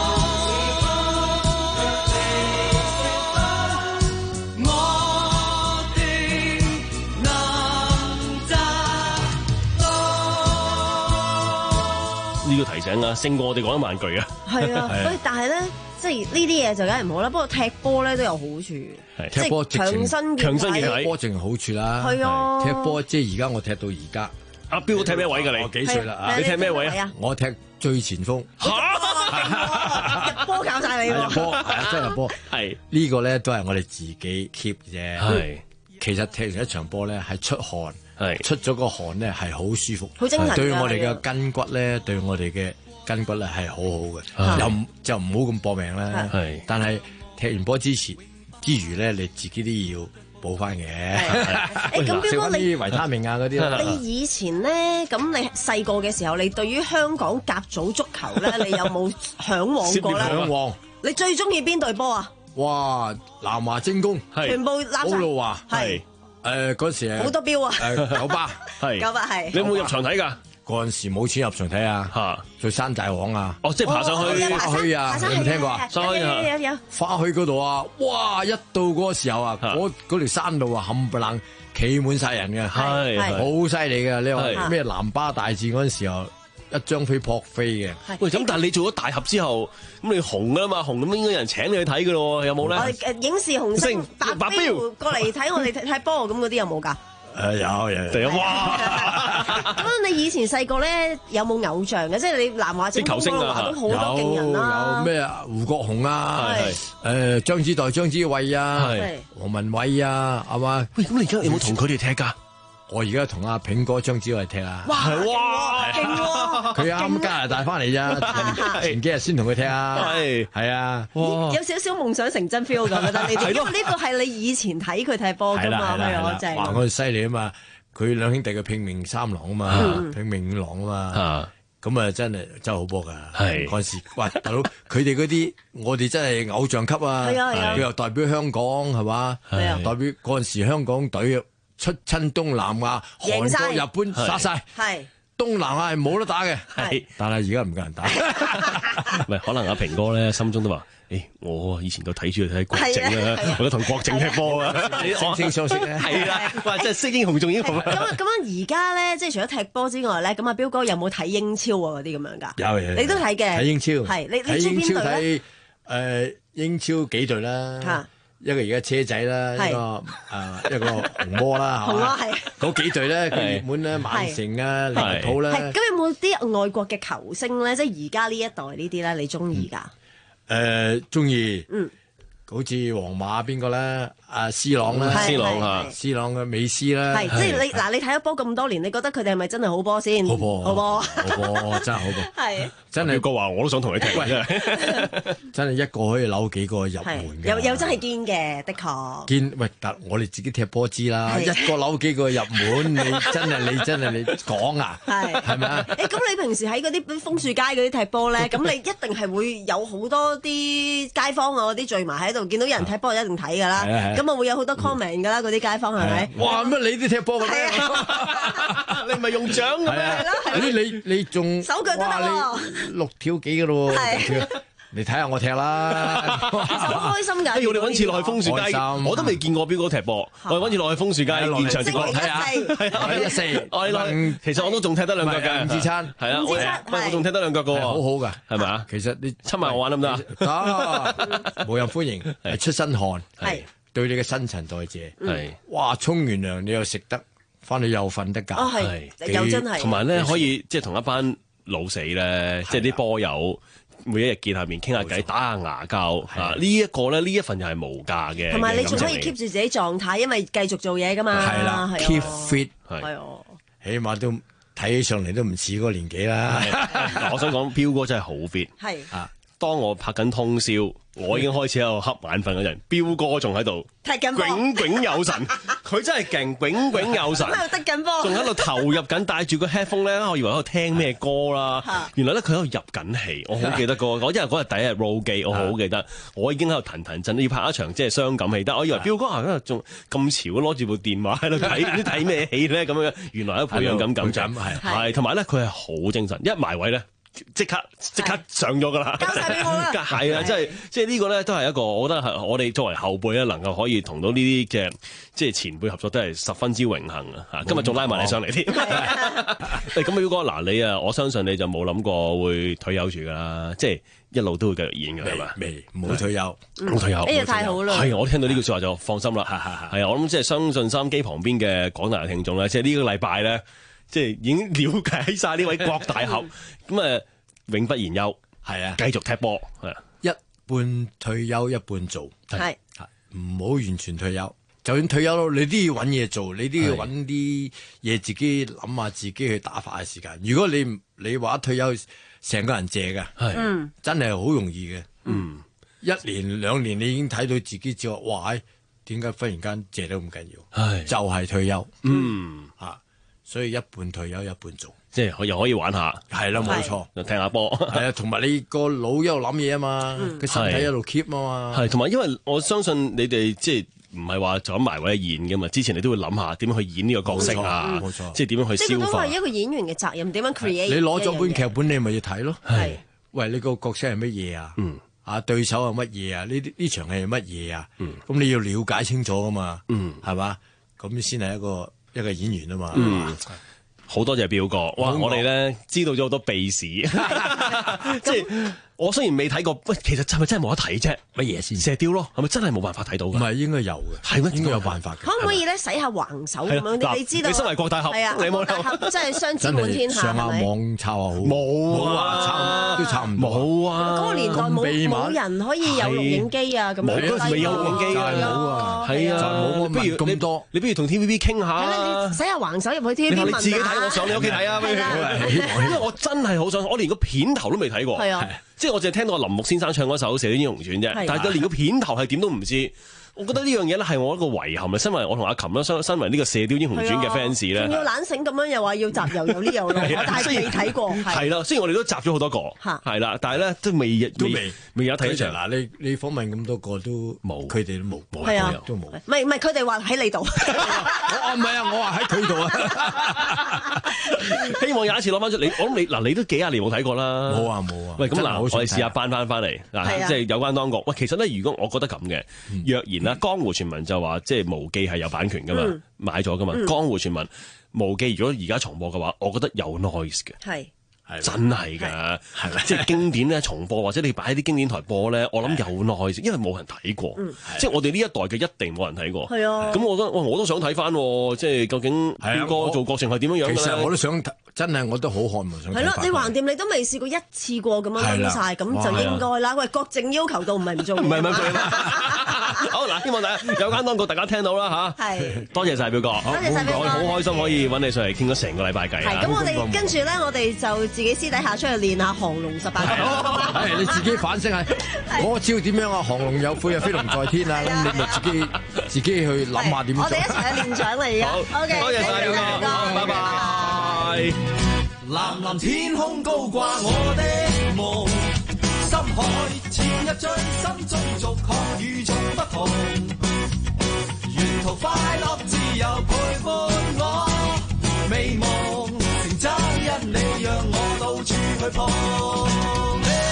我定能摘到。 呢個提醒啊，勝過我哋講一萬句啊。 係啊，所以但係咧，即係呢啲嘢就梗係唔好啦。不過踢波咧都有好處， 踢波即係強身強身健體踢波淨係好處啦。 係啊， 踢波即係而家我踢到而家。 阿標踢咩位㗎你？ 我幾歲啦？ 你踢咩位啊？ 我踢最前鋒。 入波教晒你喎。 入波係啊，真係入波。 係呢個咧都係我哋自己 keep 啫。 係， 其實踢完一場波咧係出汗， 係出咗個汗咧係好舒服， 好精神㗎對我哋嘅筋骨咧，對我哋嘅筋骨咧係好好嘅，又唔就唔好咁搏命啦。 係， 但係踢完波之前之餘咧，你自己都要補翻嘅。 誒咁食標哥你翻啲維他命啊嗰啲。 你以前咧，咁你細個嘅時候，你對於香港甲組足球咧，你有冇嚮往過咧？ 嚮往。 你最中意邊隊波啊？ 哇！南華精工， 全部攬晒好路華， 係誒嗰時好多標啊！ 誒九巴係九巴係。 你有冇入場睇㗎？ 嗰陣時冇錢入場睇啊！ 嚇， 去山寨王啊！ 哦，即係爬上去花墟啊！你有冇聽過啊？ 山有有有花墟嗰度啊！哇！一到嗰個時候啊，嗰嗰條山路啊，冚唪唥企滿晒人嘅， 係好犀利嘅。你話係咩南巴大戰嗰陣時候，一張飛撲飛嘅。 喂，咁但係你做咗大俠之後，咁你紅㗎啦嘛，紅咁應該有人請你去睇㗎咯，有冇咧？ 我哋誒影視紅星白白標過嚟睇我哋睇波咁嗰啲有冇㗎？ 誒有有有。 哇！咁你以前細個咧有冇偶像嘅？即係你南華精工嗰度話都好多勁人啦。 有咩啊？胡國雄啊，誒張之岱、張之慧啊，黃文偉啊，係嘛？ 喂，咁你而家有冇同佢哋踢㗎？ 我而家同阿炳哥、張子慧踢啊！ 哇！哇！勁喎！ 佢啱加拿大翻嚟咋，前幾日先同佢踢啊！係係啊！ 有少少夢想成真 feel 㗎，覺得你哋，因為呢個係你以前睇佢踢波㗎嘛，係啊，正。 哇！我哋犀利啊嘛！佢兩兄弟嘅拼命三郎啊嘛，拼命五郎啊嘛，咁啊真係真係好波㗎。係嗰陣時，喂大佬，佢哋嗰啲我哋真係偶像級啊！佢又代表香港係嘛？代表嗰陣時香港隊出親東南亞，韓國、日本殺晒， 係東南亞係冇得打嘅， 係。但係而家唔夠人打， 唔係可能阿平哥咧心中都話：，誒，我以前都睇住佢睇郭靖啦，我都同郭靖踢波啊， 惺惺相惜咧。 係啦，哇！真係識英雄重英雄啊！ 咁咁樣而家咧，即係除咗踢波之外咧，咁阿彪哥有冇睇英超啊嗰啲咁樣㗎？ 有有， 你都睇嘅。 睇英超係你你中邊隊咧？ 誒英超幾隊啦？一個而家車仔啦，一個誒一個紅魔啦， 紅魔係嗰幾隊咧，佢熱門咧，曼城啊、利物浦咧。 咁有冇啲外國嘅球星咧？即係而家呢一代呢啲咧，你中意㗎？ 誒中意。 嗯。 好似皇馬邊個咧？阿 C 朗啦 ，C 朗啊 ，C 朗嘅美斯啦。 係，即係你嗱，你睇咗波咁多年，你覺得佢哋係咪真係好波先？ 好波， 好波， 好波，真係好波。 係， 真係個話我都想同你踢，真係真係一個可以扭幾個入門嘅。 又又真係堅嘅，的確。 堅喂，但我哋自己踢波知啦，一個扭幾個入門，你真係你真係你講啊，係係咪啊？ 誒，咁你平時喺嗰啲楓樹街嗰啲踢波咧，咁你一定係會有好多啲街坊啊嗰啲聚埋喺度，見到有人踢波一定睇㗎啦。咁啊會有好多 comment 㗎啦，嗰啲街坊係咪？ 哇！乜你都踢波嘅咩？ 你唔係用掌嘅咩？ 你你你仲手腳都得喎， 六條幾嘅咯喎。你睇下我踢啦， 其實好開心㗎。 不如我哋揾次落去楓樹街，我都未見過標哥踢波。我哋揾次落去楓樹街現場直播睇下。 係一四， 我哋落去，其實我都仲踢得兩腳嘅。 五指餐係啊，我仲踢得兩腳嘅喎， 好好㗎， 係咪啊？ 其實你親埋我玩得唔得啊？ 得，冇人歡迎，係出身汗，係對你嘅新陳代謝，係哇，沖完涼你又食得，翻去又瞓得覺， 係又真係。 同埋咧可以即係同一班老死咧，即係啲波友。每一日見下面傾下偈，打下牙交啊！呢一個咧，呢一份又係無價嘅。 同埋你仲可以 keep 住自己狀態，因為繼續做嘢噶嘛。 係啦 ，keep fit 係， 起碼都睇起上嚟都唔似嗰個年紀啦。 我想講，彪哥真係好 fit。 係啊，當我拍緊通宵，我已經開始喺度瞌眼瞓嗰陣，彪哥仲喺度踢緊波， 炯炯有神。佢真係勁，炯炯有神。 喺度踢緊波， 仲喺度投入緊，戴住個 headphone 咧，我以為喺度聽咩歌啦。原來咧佢喺度入緊戲，我好記得個，我因為嗰日第一日 roll 機，我好記得，我已經喺度騰騰震，要拍一場即係傷感戲。但我以為彪哥啊，仲咁潮，攞住部電話喺度睇，唔知睇咩戲咧咁樣。原來喺度培養緊感情，係同埋咧佢係好精神，一埋位咧。即刻即刻上咗噶啦， 交晒俾我啦。 係啊，即係即係呢個咧，都係一個，我覺得係我哋作為後輩咧，能夠可以同到呢啲嘅即係前輩合作，都係十分之榮幸啊！嚇，今日仲拉埋你上嚟添。誒，咁啊，彪哥，嗱你啊，我相信你就冇諗過會退休住噶啦，即係一路都會繼續演㗎係嘛？ 未冇退休， 冇退休。 呢個太好啦！ 係，我聽到呢句説話就放心啦。係啊，我諗即係相信收音機旁邊嘅廣大聽眾咧，即係呢個禮拜咧。即係已經了解晒呢位郭大俠，咁啊永不言休，係啊，繼續踢波，係一半退休一半做， 係唔好完全退休。就算退休咯，你都要揾嘢做，你都要揾啲嘢自己諗下，自己去打發下時間。如果你你話退休，成個人謝嘅，係真係好容易嘅。嗯，一年兩年你已經睇到自己之後，哇！點解忽然間謝得咁緊要？係就係退休。嗯啊。所以一半退休一半做， 即係又可以玩下， 係啦，冇錯， 就踢下波， 係啊，同埋你個腦一路諗嘢啊嘛，個身體一路 keep 啊嘛， 係，同埋因為我相信你哋即係唔係話就咁埋位演噶嘛，之前你都會諗下點樣去演呢個角色啊，冇錯，即係點樣去消化。 即係都係一個演員嘅責任，點樣 create？ 你攞咗本劇本，你咪要睇咯。係，喂，你個角色係乜嘢啊？嗯，啊，對手係乜嘢啊？呢啲呢場戲係乜嘢啊？嗯，咁你要了解清楚噶嘛。嗯，係嘛？咁先係一個。一個演員啊嘛， 嗯，好多謝彪哥，哇！我哋咧知道咗好多秘史，即係我雖然未睇過，喂，其實係咪真係冇得睇啫？乜嘢先？射雕咯，係咪真係冇辦法睇到㗎？ 唔係應該有嘅， 係咩？ 應該有辦法嘅。 可唔可以咧洗下橫手咁樣？你知道？ 你身為郭大俠， 係啊，郭大俠真係雙子滿天下， 上下網抄下好， 冇啊， 抄都抄唔到， 冇啊！ 嗰個年代冇冇人可以有錄影機啊，咁樣冇嗰時未有錄影機啊， 冇啊， 係啊， 不如咁多， 你不如同 T V B 傾下啦， 洗下橫手入去 T V B 問下， 你自己睇，我上你屋企睇啊，因為我真係好想，我連個片頭都未睇過，係啊，即係我淨係聽到林木先生唱嗰首《射雕英雄傳》啫，但係連個片頭係點都唔知。我覺得呢樣嘢咧係我一個遺憾啊！身為我同阿琴咧，身身為呢個《射雕英雄傳》嘅 fans 咧， 仲要懶醒咁樣又話要集又有呢又有，但係未睇過。 係啦，雖然我哋都集咗好多個，係啦，但係咧都未都未未有睇場。 嗱，你你訪問咁多個都冇，佢哋都冇， 係啊， 都冇。 唔係唔係，佢哋話喺你度。 我唔係啊，我話喺佢度啊。 希望有一次攞翻出你，我諗你嗱，你都幾廿年冇睇過啦。 冇啊冇啊。 喂，咁嗱，我哋試下搬翻翻嚟嗱，即係有關當局。喂，其實咧，如果我覺得咁嘅，若然啦，江湖傳聞就話即係無記係有版權噶嘛，嗯、買咗噶嘛。嗯、江湖傳聞無記如果而家重播嘅話，我覺得有 noise 嘅。 係真係㗎，係咪？即係經典咧重播，或者你擺喺啲經典台播咧，我諗有耐，因為冇人睇過。即係我哋呢一代嘅一定冇人睇過。 係啊。 咁我覺得，我都想睇翻，即係究竟邊個做國情係點樣樣嘅咧？ 其實我都想，真係我都好渴望想睇翻。 係咯，你橫掂你都未試過一次過咁樣拎晒，咁就應該啦。喂，國政要求到唔係唔做嘢。 唔係唔係。好嗱，希望大家有關當局大家聽到啦嚇。係。多謝晒表哥。 多謝晒表哥。 好開心可以揾你上嚟傾咗成個禮拜計。 係。咁我哋跟住咧，我哋就自己私底下出去練下降龍十八掌。 係你自己反省下，嗰招點樣啊？降龍有悔啊，飛龍在天啊！咁你咪自己自己去諗下點做。 我哋一齊去練掌嚟㗎。好，OK， 多謝晒表哥，拜拜。 藍藍天空高掛我的夢，深海潛入最心中，逐項與眾不同。沿途快樂自由陪伴我，美夢成真因你讓我到處去碰。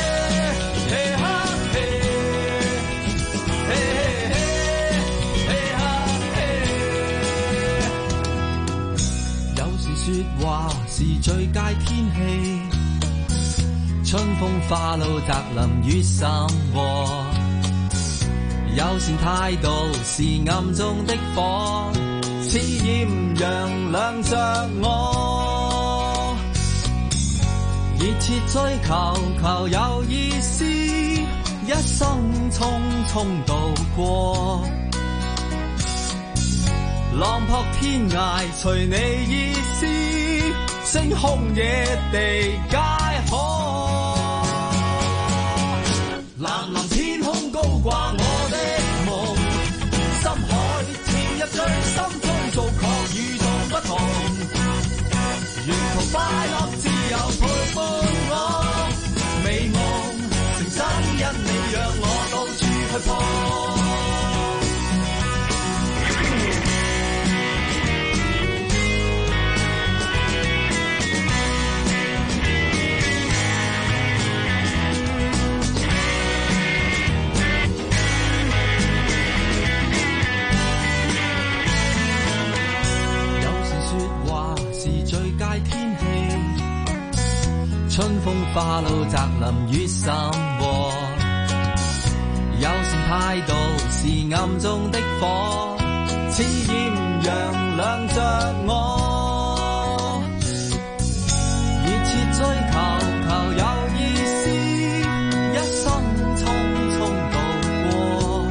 說話是最佳天氣，春風化露，澤林雨傘和友善態度是暗中的火，似豔陽亮着我。熱切追求求有意思，一生匆匆度過。浪撲天涯隨你意思，星空野地皆可。藍藍天空高掛我的夢，深海潛入最心中，做確與眾不同。沿途快樂自由陪伴我，美夢成真因你讓我到處去碰。春風化露，澤林雨傘和友善態度是暗中的火，似豔陽亮着我。熱切追求求有意思，一生匆匆度過。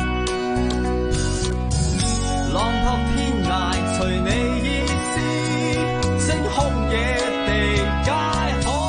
浪撲天涯隨你意思，星空野地皆可。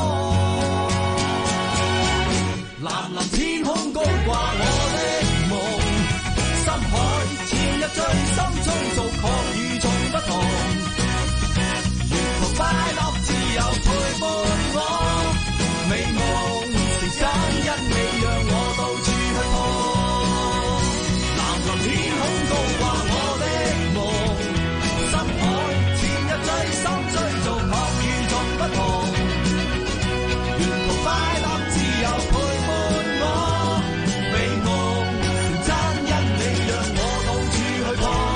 藍藍天空高掛我的夢，深海潛入最心中，做確與眾不同。沿途快樂自由陪伴我，美夢成真因你讓我到處去碰。藍藍天空高掛我的夢，深海潛入最心追，做確與眾不同。沿途快樂自由陪伴我，美夢成真因你讓我到處去碰。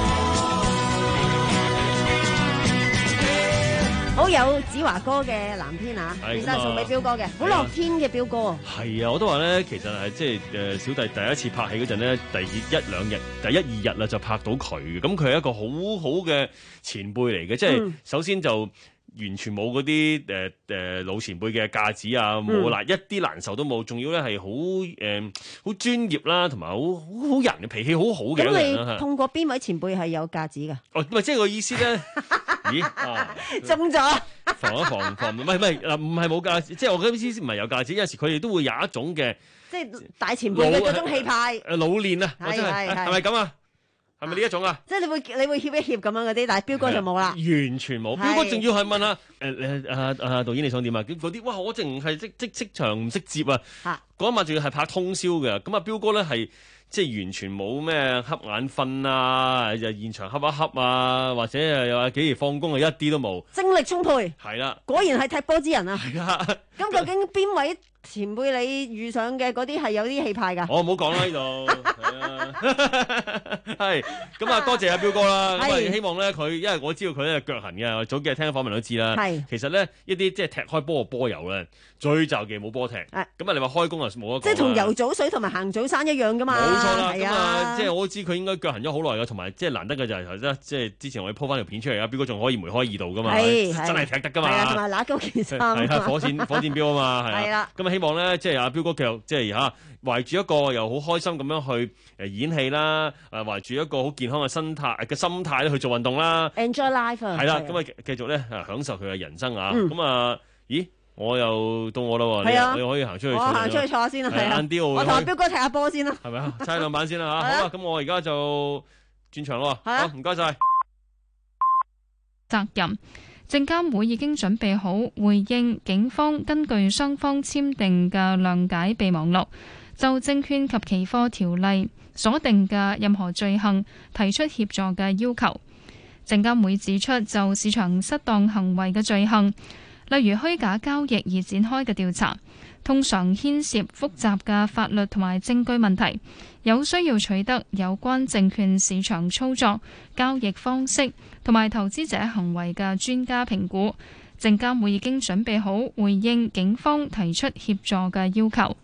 好有子華哥嘅藍天啊，其實係送俾彪哥嘅，好樂天嘅彪哥。 係啊，我都話咧，其實係即係誒小弟第一次拍戲嗰陣咧，第一兩日、第一二日啦就拍到佢嘅，咁佢係一個好好嘅前輩嚟嘅，即係首先就。完全冇嗰啲誒誒老前輩嘅架子啊，冇嗱、嗯、一啲難受都冇，仲要咧係好誒好專業啦，同埋好好好人嘅脾氣好好嘅一個人啦。 咁你痛過邊位前輩係有架子㗎？ 哦，唔係即係個意思咧？咦啊， 中咗防一防防，唔係唔係嗱，唔係冇架子，即係我嘅意思唔係有架子，有時佢哋都會有一種嘅， 即係大前輩嘅嗰種氣派。 誒老練啊，係係係咪咁啊？係咪呢一種啊？ 即係你會你會協一協咁樣嗰啲，但係彪哥就冇啦。 完全冇，彪哥仲要係問下誒誒啊啊導演你想點啊？嗰啲哇，我淨係即即即場唔識接啊！嗰一晚仲要係拍通宵嘅，咁啊彪哥咧係即係完全冇咩瞌眼瞓啊，就現場瞌一瞌啊，或者又話幾時放工啊，一啲都冇， 精力充沛。 係啦， 果然係踢波之人啊！ 係啊， 咁究竟邊位前輩你遇上嘅嗰啲係有啲氣派㗎？ 我唔好講啦呢度，係啊，係咁啊，多謝阿彪哥啦。咁啊，希望咧佢，因為我知道佢咧腳痕嘅，我早幾日聽訪問都知啦。係，其實咧一啲即係踢開波嘅波友咧，最就嘅冇波踢。咁啊，你話開工啊冇得講。即係同游早水同埋行早山一樣㗎嘛。冇錯啦，咁啊，即係我都知佢應該腳痕咗好耐㗎，同埋即係難得嘅就係頭先，即係之前我哋 po 翻條片出嚟啊，彪哥仲可以梅開二度㗎嘛，真係踢得㗎嘛。係啊，同埋揦高件衫。係啊，火箭火箭標啊嘛，係啦。咁啊，希望咧即係阿彪哥繼續即係嚇懷住一個又好開心咁樣去誒演戲啦，誒懷住一個好健康嘅心態嘅心態咧去做運動啦。Enjoy life 啊！係啦，咁啊繼續咧享受佢嘅人生啊！咁啊，咦？我又到我啦喎！係啊，你可以行出去。我行出去坐下先啦，係啊。晏啲我同阿彪哥踢下波先啦。係咪啊？猜兩板先啦嚇！好啦，咁我而家就轉場咯。好，唔該晒。 責任。證監會已經準備好回應警方根據雙方簽訂嘅諒解備忘錄，就證券及期貨條例所定嘅任何罪行提出協助嘅要求。證監會指出，就市場失當行為嘅罪行，例如虛假交易而展開嘅調查，通常牽涉複雜嘅法律同埋證據問題，有需要取得有關證券市場操作、交易方式同埋投資者行為嘅專家評估。證監會已經準備好回應警方提出協助嘅要求。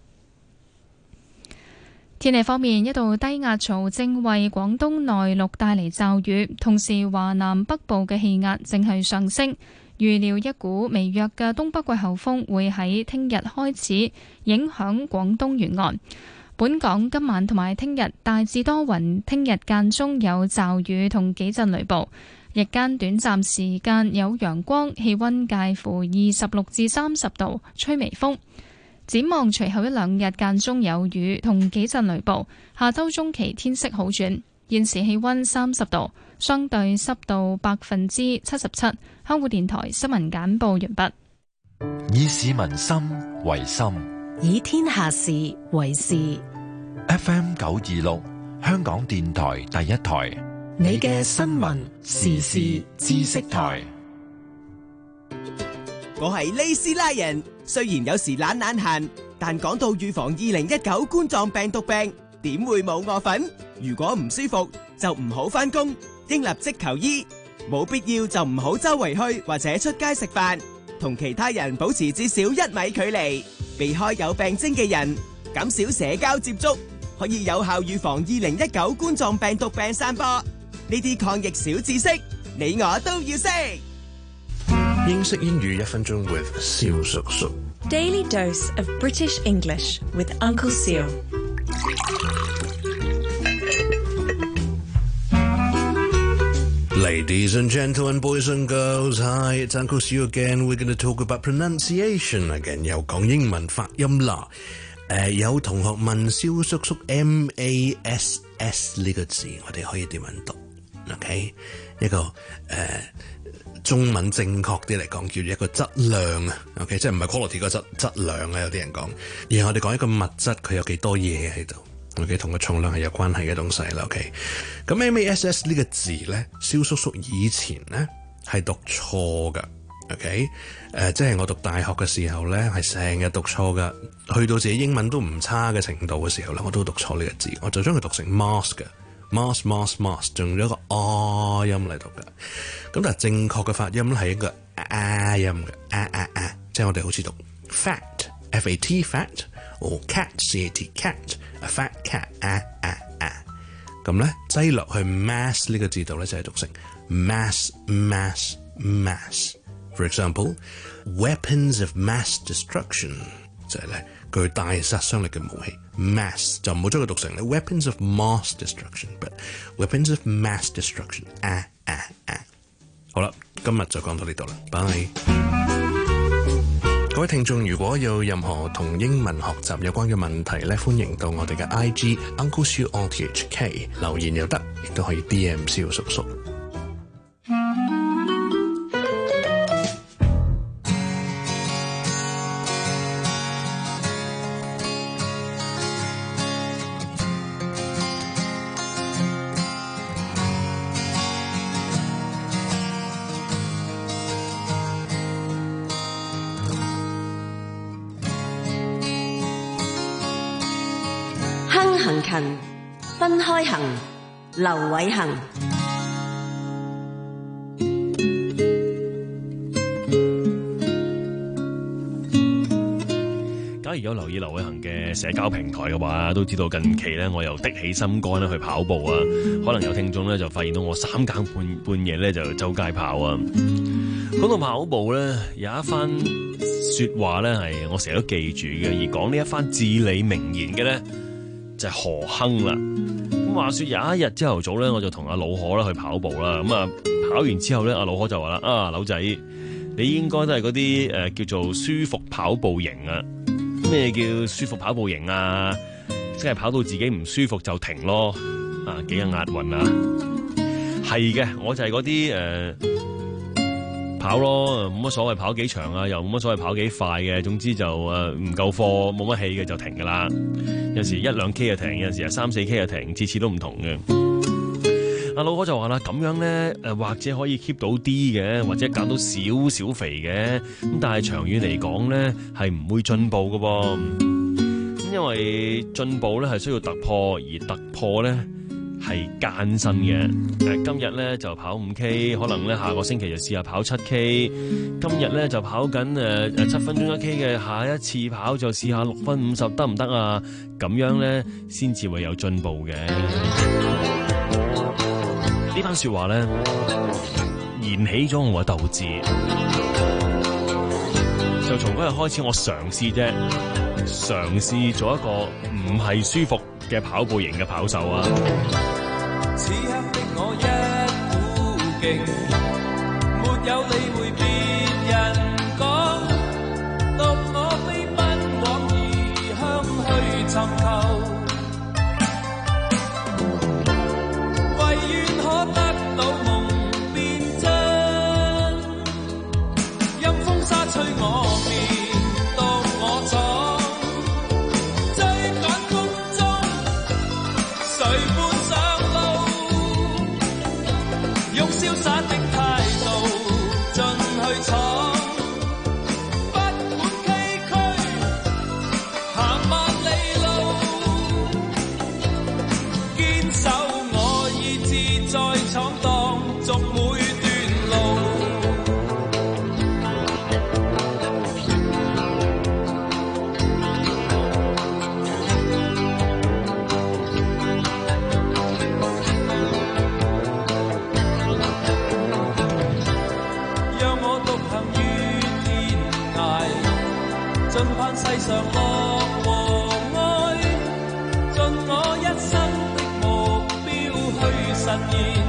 天氣方面，一道低壓槽正為廣東內陸帶嚟驟雨，同時華南北部嘅氣壓正係上升。預料一股微弱嘅東北季候風會喺聽日開始影響廣東沿岸。本港今晚同埋聽日大致多雲，聽日間中有驟雨同幾陣雷暴，日間短暫時間有陽光，氣溫介乎二十六至三十度，吹微風。展望隨後一兩日間中有雨同幾陣雷暴，下周中期天色好轉。現時氣溫三十度，相對濕度百分之七十七。香港電台新聞簡報完畢。 以市民心為心， 以天下事為事。 F M 九二六，香港電台第一台， 你嘅新聞時事知識台。 我係利斯拉人，雖然有時懶懶閒，但講到預防二零一九冠狀病毒病，點會冇我份？如果唔舒服就唔好返工，應立即求醫。冇必要就唔好周圍去或者出街食飯，同其他人保持至少一米距離，避開有病徵嘅人，減少社交接觸，可以有效預防二零一九冠狀病毒病散播。呢啲抗疫小知識，你我都要識。 英式英語一分鐘 with 蕭叔叔。 Daily dose of British English with Uncle Seal. Ladies and gentlemen, boys and girls, hi, it's Uncle Seal again. We're going to talk about pronunciation again. 又講英文發音啦。誒、呃，有同學問蕭叔叔 M A S S 呢個字，我哋可以點樣讀 ？OK， 一個誒。呃中文正確啲嚟講，叫一個質量啊 ，OK， 即係唔係 quality 個質質量啊，有啲人講。而我哋講一個物質，佢有幾多嘢喺度 ，OK， 同個重量係有關係嘅東西啦 ，OK。咁 M A S S 呢個字咧，蕭叔叔以前咧係讀錯㗎 ，OK， 誒、呃，即係我讀大學嘅時候咧，係成日讀錯㗎，去到自己英文都唔差嘅程度嘅時候咧，我都讀錯呢個字，我就將佢讀成 mask 嘅。Mass, mass, mass， 仲有一個 R 音嚟讀嘅，咁但係正確嘅發音咧係一個 A 音嘅 A A A， 即係我哋好似讀 fat，F A T fat， or cat，C A T cat，a fat cat A A A， 咁咧擠落去 mass 呢個字度咧就係讀成 mass mass mass。For example， weapons of mass destruction 就係咧具大殺傷力嘅武器。Mass 就唔好將佢讀成 weapons of mass destruction，but weapons of mass destruction。啊啊啊！好啦，今日就講到呢度啦，拜。各位聽眾，如果有任何同英文學習有關嘅問題咧，歡迎到我哋嘅 I G Uncle Siu R T H K 留言又得，亦都可以 D M 蕭叔叔。 行勤，分開行。劉偉恒。 假如有留意劉偉恒嘅社交平台嘅話，都知道近期咧，我又的起心肝咧去跑步啊。可能有聽眾咧就發現到我三更半半夜咧就周街跑啊。講到跑步咧，有一番說話咧係我成日都記住嘅，而講呢一番至理名言嘅咧就係何亨啦。咁話說有一日朝頭早咧，我就同阿老何啦去跑步啦。咁啊跑完之後咧，阿老何就話啦：啊，劉仔，你應該都係嗰啲誒叫做舒服跑步型啊。咩叫舒服跑步型啊？即係跑到自己唔舒服就停咯，啊幾有押韻啊！係嘅，我就係嗰啲誒跑咯，冇乜所謂跑幾長啊，又冇乜所謂跑幾快嘅，總之就誒唔夠貨冇乜氣嘅就停噶啦。有時一兩 K 就停，有時係三四 K 就停，次次都唔同嘅。阿老哥就話啦，咁樣咧誒或者可以 keep 到啲嘅，或者減到少少肥嘅，咁但係長遠嚟講咧係唔會進步嘅噃。咁因為進步咧係需要突破，而突破咧係艱辛嘅。誒今日咧就跑五 K， 可能咧下個星期就試下跑七 K。今日咧就跑緊誒誒七分鐘一 K 嘅，下一次跑就試下六分五十得唔得啊？咁樣咧先至會有進步嘅。呢番說話咧，燃起咗我嘅鬥志。就從嗰日開始，我嘗試啫，嘗試做一個唔係舒服嘅跑步型嘅跑手啊！ 此刻的我一股勁，沒有理會別人講，獨我飛奔往異鄉去尋求。吹我面，獨我闖，追趕風中，誰伴上路？用瀟灑的態度進去闖，不管崎嶇，行萬里路，堅守我意志，再闖蕩，逐每段路。盡盼世上樂和愛，盡我一生的目標去實現。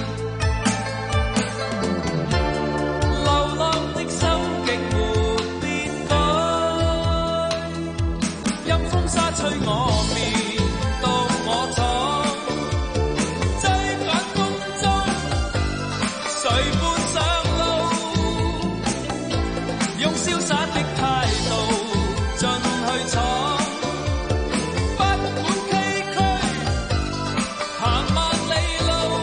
流浪的心境沒變改，任風沙吹我面，獨我闖，追趕風中，誰伴上路？用瀟灑的態度進去闖，不管崎嶇，行萬里路，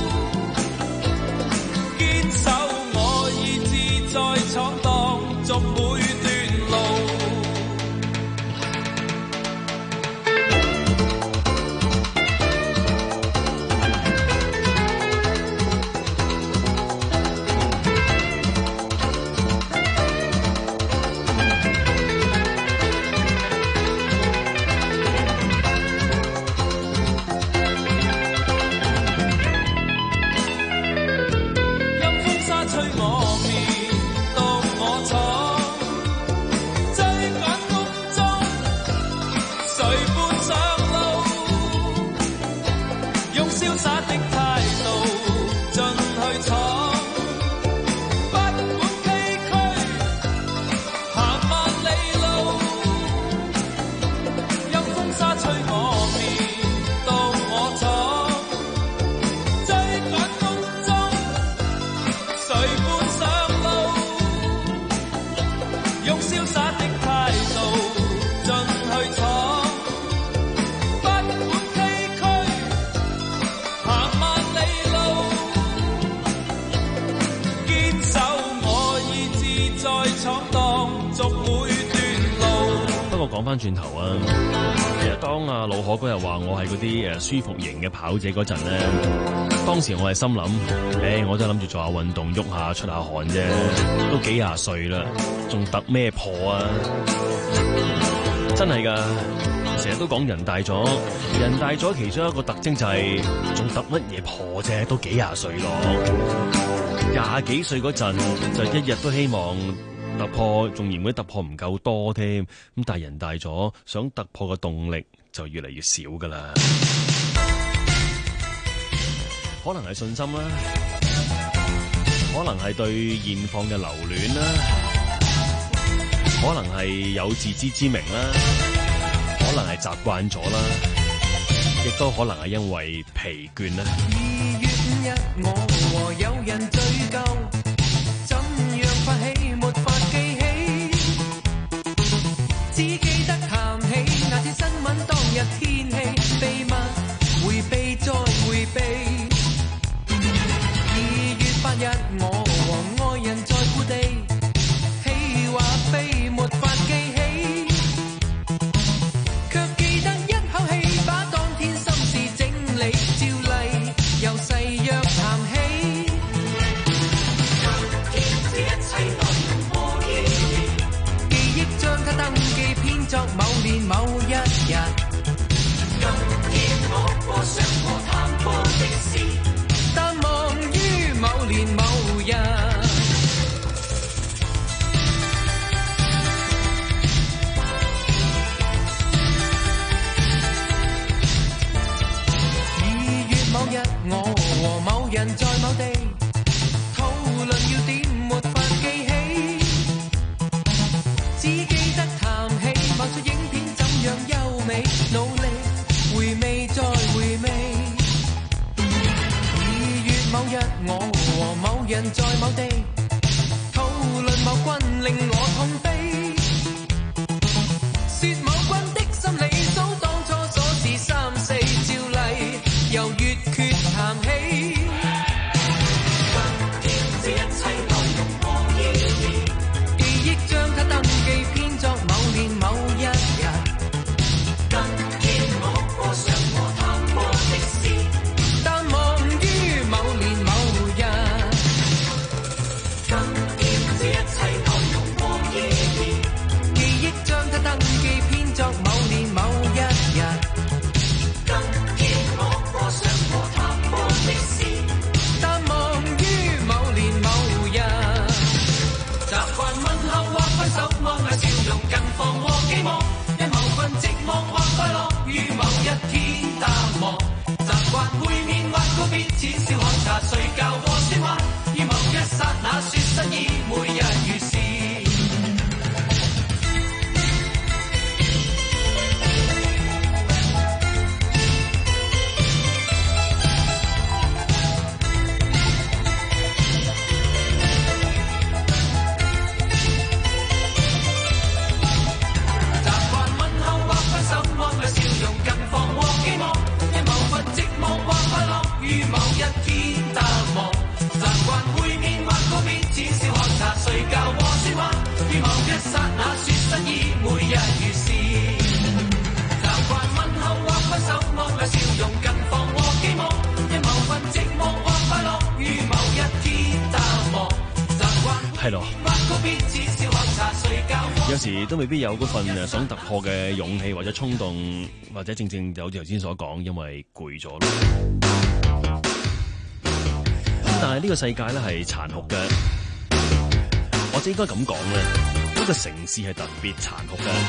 堅守我意志，再闖蕩，逐每段路。 講翻轉頭啊，其實當阿老可嗰日話我係嗰啲誒舒服型嘅跑者嗰陣咧，當時我係心諗，誒、欸，我都係諗住做下運動，喐下出下汗啫，都幾廿歲啦，仲突咩破啊？真係噶，成日都講人大咗，人大咗其中一個特徵就係仲突乜嘢破啫？都幾廿歲咯，廿幾歲嗰陣就一日都希望突破，仲嫌嗰啲突破唔夠多添。咁但係人大咗，想突破嘅動力就越嚟越少噶啦。可能係信心啦，可能係對現況嘅留戀啦，可能係有自知之明啦，可能係習慣咗啦，亦都可能係因為疲倦啦。 二月五日，我和友人聚舊，怎樣發起沒法記起，只記得談起那次新聞當日天氣，秘密迴避再迴避。二月八日，我和愛人在故地，氣話非沒法記起，卻記得一口氣把當天心事整理，照例由誓約談起。今天這一切內容和意義，記憶將它登記編作某年某一日。今天我過想過談過的事，但忘於某年某日。某日我和某人在某地討論要點沒法記起，只記得談起某出影片怎樣優美，努力回味再回味。二月某日我和某人在某地討論某君令我痛悲，說某君的心理數當初所是三四，照例由月缺談起。今天這一切內容和意義，記憶將它登記編作某年某一日。今天我過想過談過的事，但忘於某年某日。今天這一切內容和意義，記憶將它登記編作某年某一日。今天我過想過談過的事，但忘於某年某日。習慣問候或揮手，安慰笑容近況和寄望，因某份寂寞或快樂，於某一天淡忘。習慣會面或告別，此消看茶睡覺和說話，於某一剎那說失意，每日如是。於某一天淡忘，習慣會面或告別，此消看茶睡覺和說話，於某一剎那說失意，每日如是。習慣問候或揮手，安慰笑容近況和寄望，因某份寂寞或快樂，於某一天淡忘。習慣係咯， 或告別，此消看茶睡覺。 有時都未必有嗰份誒想突破嘅勇氣或者衝動，或者正正就好似頭先所講，因為攰咗咯。但係呢個世界咧係殘酷嘅，或者應該咁講咧，呢個城市係特別殘酷嘅。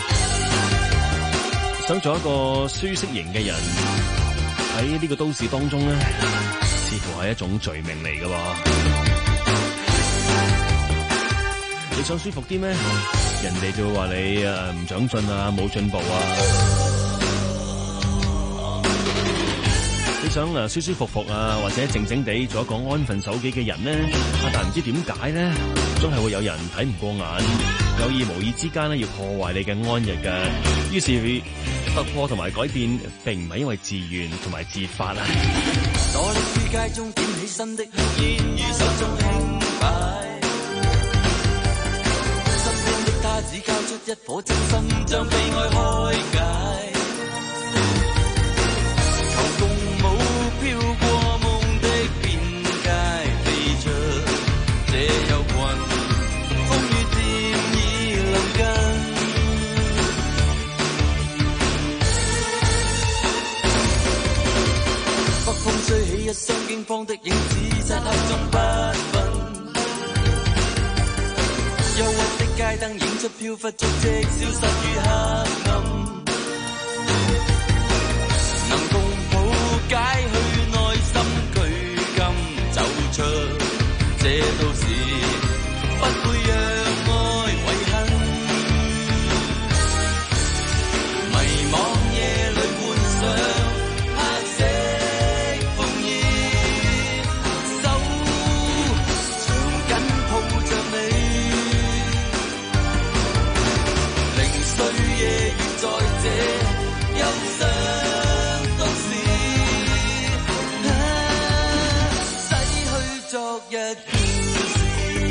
想做一個舒適型嘅人喺呢個都市當中咧，似乎係一種罪名嚟嘅喎。你想舒服啲咩？人哋就會話你誒唔長進啊，冇進步啊。你想誒舒舒服服啊，或者靜靜地做一個安分守己嘅人呢？但唔知點解呢，總係會有人睇唔過眼，有意無意之間呢要破壞你嘅安逸嘅。於是突破同埋改變並唔係因為自願同埋自發啊。 多力於街中點起身的香煙，如手中輕擺，身邊的他只交出一顆真心，將悲哀開解。 街燈映出飄忽足跡，消失於黑暗。能共抱解去內心拘禁，走出這都市，不會讓愛遺恨。迷惘夜裏幻想黑色風衣，手長緊抱着你，零碎夜月在這憂傷都市，啊，洗去昨日故事。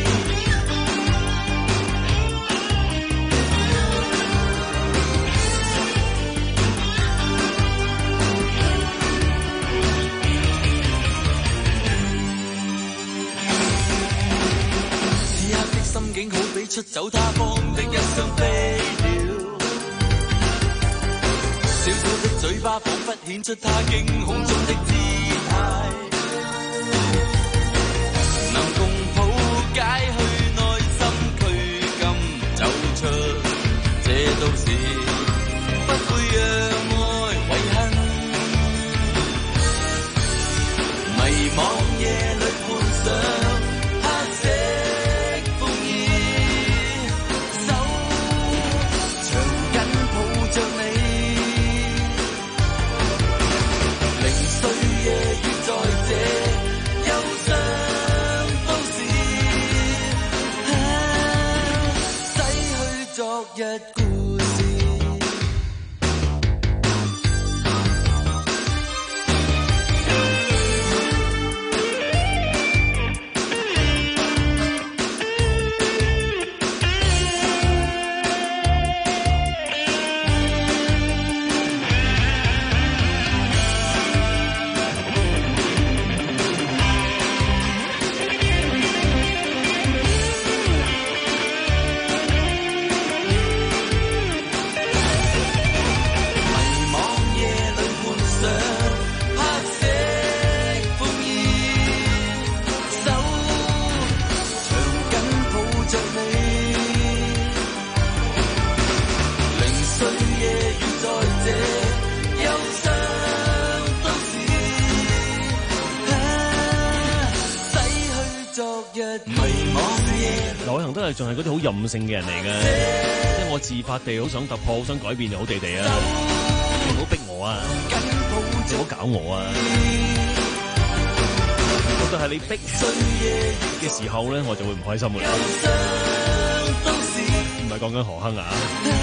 此刻的心境好比出走他方的一雙飛鳥，小小的嘴巴彷彿顯出他驚恐中的姿態，能共抱解去內心拘禁，走出這都市，不會讓愛遺憾。迷惘夜裏幻想黑色風衣，手長緊抱着你，零碎夜月在這憂傷都市，啊，洗去昨日故事。 劉偉恒都係仲係嗰啲好任性嘅人嚟嘅，即係我自發地好想突破，好想改變就好地地啊！你唔好逼我啊，你唔好搞我啊！覺得係你逼嘅時候咧，我就會唔開心嘅啦。唔係講緊何亨啊！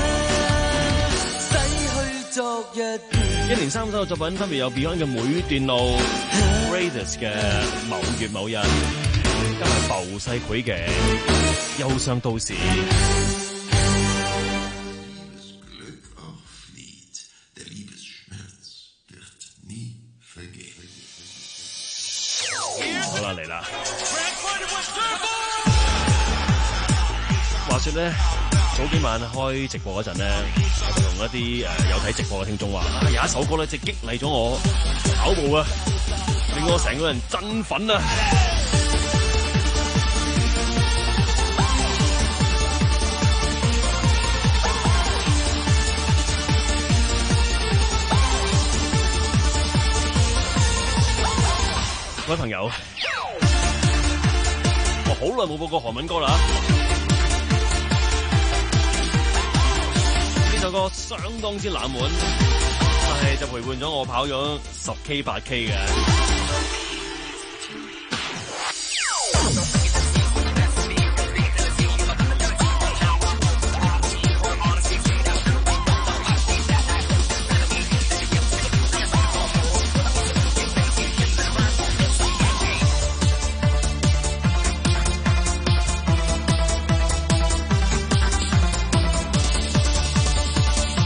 一連三首嘅作品分別有 Beyond 嘅《每段路》、Raidas 嘅《某月某日》，加埋浮世繪嘅《憂傷都市》。好啦，嚟啦！話說咧，早幾晚開直播嗰陣咧，我就同一啲誒、呃、有睇直播嘅聽眾話，啊有一首歌咧，即係激勵咗我跑步啊，令我成個人振奮啊！各位朋友，我好耐冇播過韓文歌啦，呢首歌相當之冷門，但係就陪伴咗我跑咗十 K 八 K 嘅。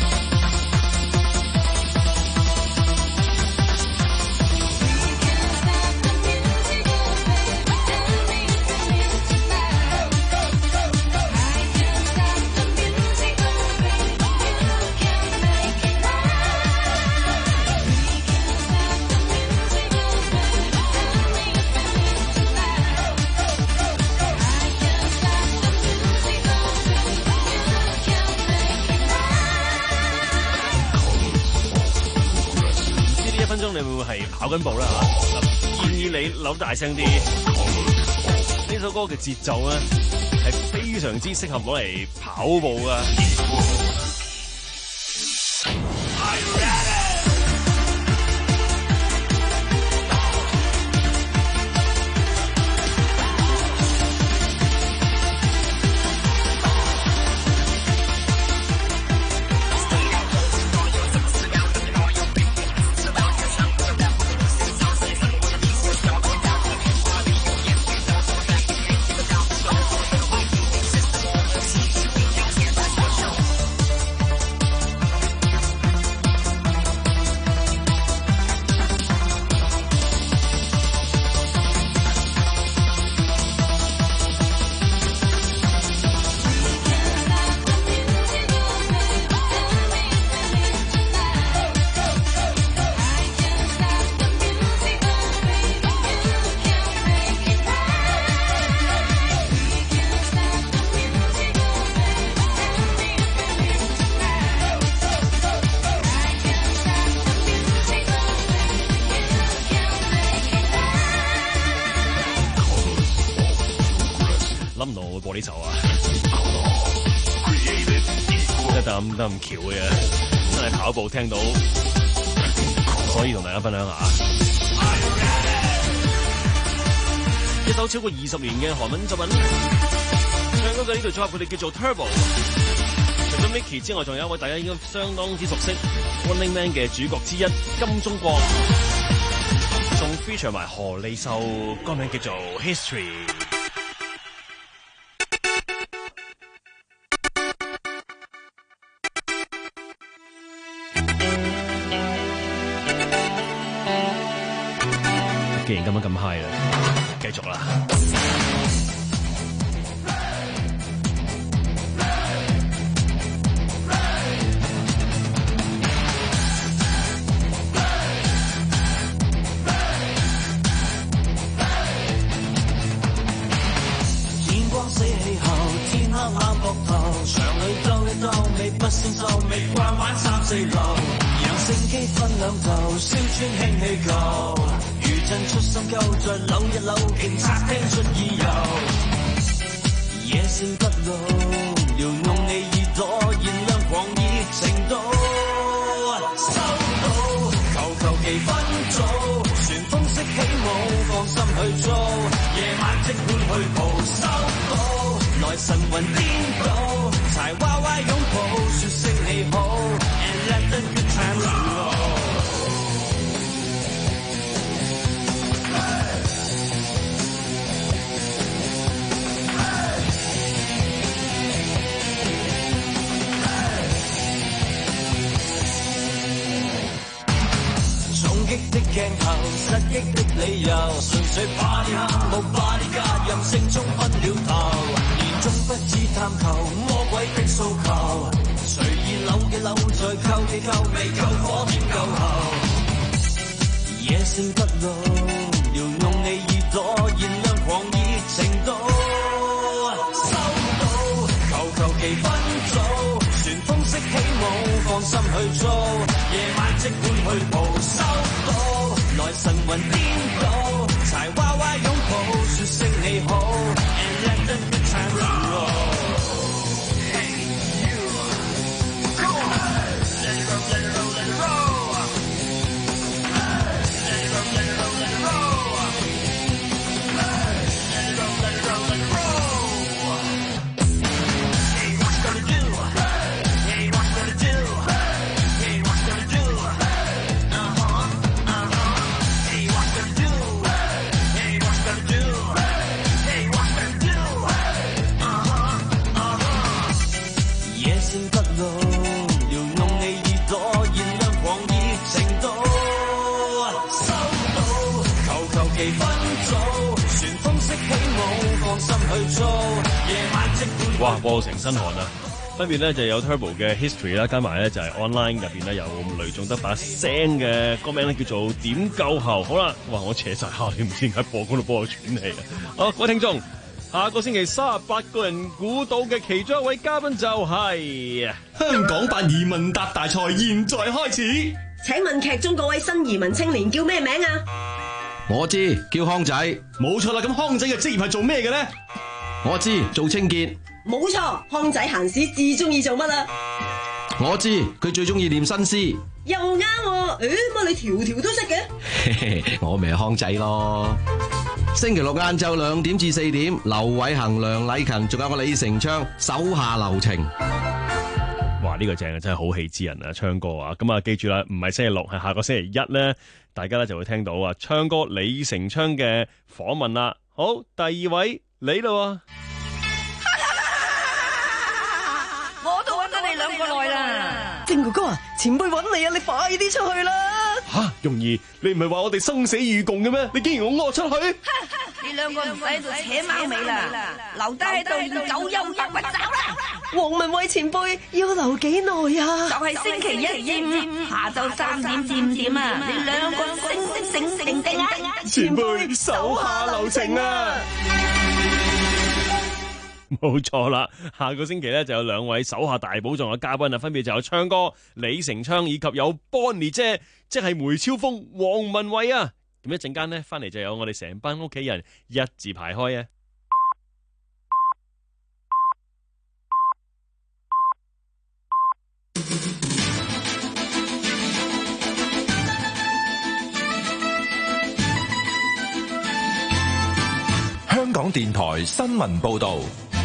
你係跑緊步啦嚇。建議你扭大聲啲。呢首歌嘅節奏咧係非常之適合攞嚟跑步噶。諗唔到我會播呢首啊！真係得得咁巧嘅，真係跑步聽到，所以同大家分享下。一首超過二十年嘅韓文作品，唱歌嘅呢隊組合佢哋叫做 Turbo。除咗 Mickey 之外，仲有一位大家應該相當之熟悉 Running Man 嘅主角之一金鐘國，仲 feature 埋何莉秀，歌名叫做 History。既然今晚咁 high 啦，繼續啦！ 天光死氣後，天黑攬膊頭，場裏兜一兜，未不勝受，未慣玩三四樓，讓乘機分兩頭，燒穿氫氣球。如震出深溝，再扭一扭，警察聽出意由。野性不老，撩弄你耳朵，燃亮狂熱程度。收到，求求其分組，旋風式起舞，放心去做。夜晚即管去蒲，收到，來神魂顛倒，柴娃娃擁抱，説聲你好 ，and let the good times roll。擊的鏡頭，失擊的理由，純粹 party hard，冇 bodyguard，任性衝昏了頭，年終不知探求魔鬼的訴求，隨意扭嘅扭，再扣嘅扣，未夠火焰夠喉，野性不老，撩弄你耳朵，燃亮狂熱程度，收到，求求其分組，旋風式起舞，放心去做，夜晚即管去蒲，收到，來神魂顛倒，柴娃娃擁抱，説聲你好 ，and let the good times roll。 哇！播到成身汗啊！分別咧就有 Turbo 嘅 History 啦，加埋咧就係 Online 入邊咧有雷仲德把聲嘅歌名咧叫做點夠喉。好啦，哇！我扯晒下，你唔知點解播嗰度播我喘氣啊！好，各位聽眾，下個星期三十八個人估到嘅其中一位嘉賓就係、是、 香港八移問答大賽，現在開始。 請問劇中嗰位新移民青年叫咩名啊？ 我知，叫康仔。 冇錯啦，咁康仔嘅職業係做咩嘅咧？ 我知，做清潔。 冇錯，康仔閒時至中意做乜啊？ 我知，佢最中意念新詩。 又啱喎，誒，乜你條條都識嘅？ 我咪係康仔咯。星期六晏晝兩點至四點，劉偉恒、梁禮勤，仲有我李成昌，手下留情。 哇！呢、這個正啊，真係好戲之人啊，昌哥啊！咁啊，記住啦，唔係星期六，係下個星期一咧，大家咧就會聽到啊，昌哥李成昌嘅訪問啦。好，第二位你咯。 我都揾咗你兩個耐啦。 正哥哥啊，前輩揾你啊，你快啲出去啦！ 吓，容易，你唔係話我哋生死與共嘅咩？你竟然㧬我出去？ 你兩個唔使喺度扯貓尾啦，留低喺度練九陰白骨爪啦！ 黃文蔚前輩要留幾耐啊？ 就係星期一至五下晝三點至五點啊！你兩個醒醒醒定定啊！ 前輩手下留情啊！ 冇錯啦，下個星期咧就有兩位手下大寶藏嘅嘉賓啊，分別就有昌哥李成昌以及有 Bonnie 姐，即係梅超風黃文蔚啊！咁一陣間呢，翻嚟就有我哋成班屋企人一字排開啊！ 香港電台新聞報道。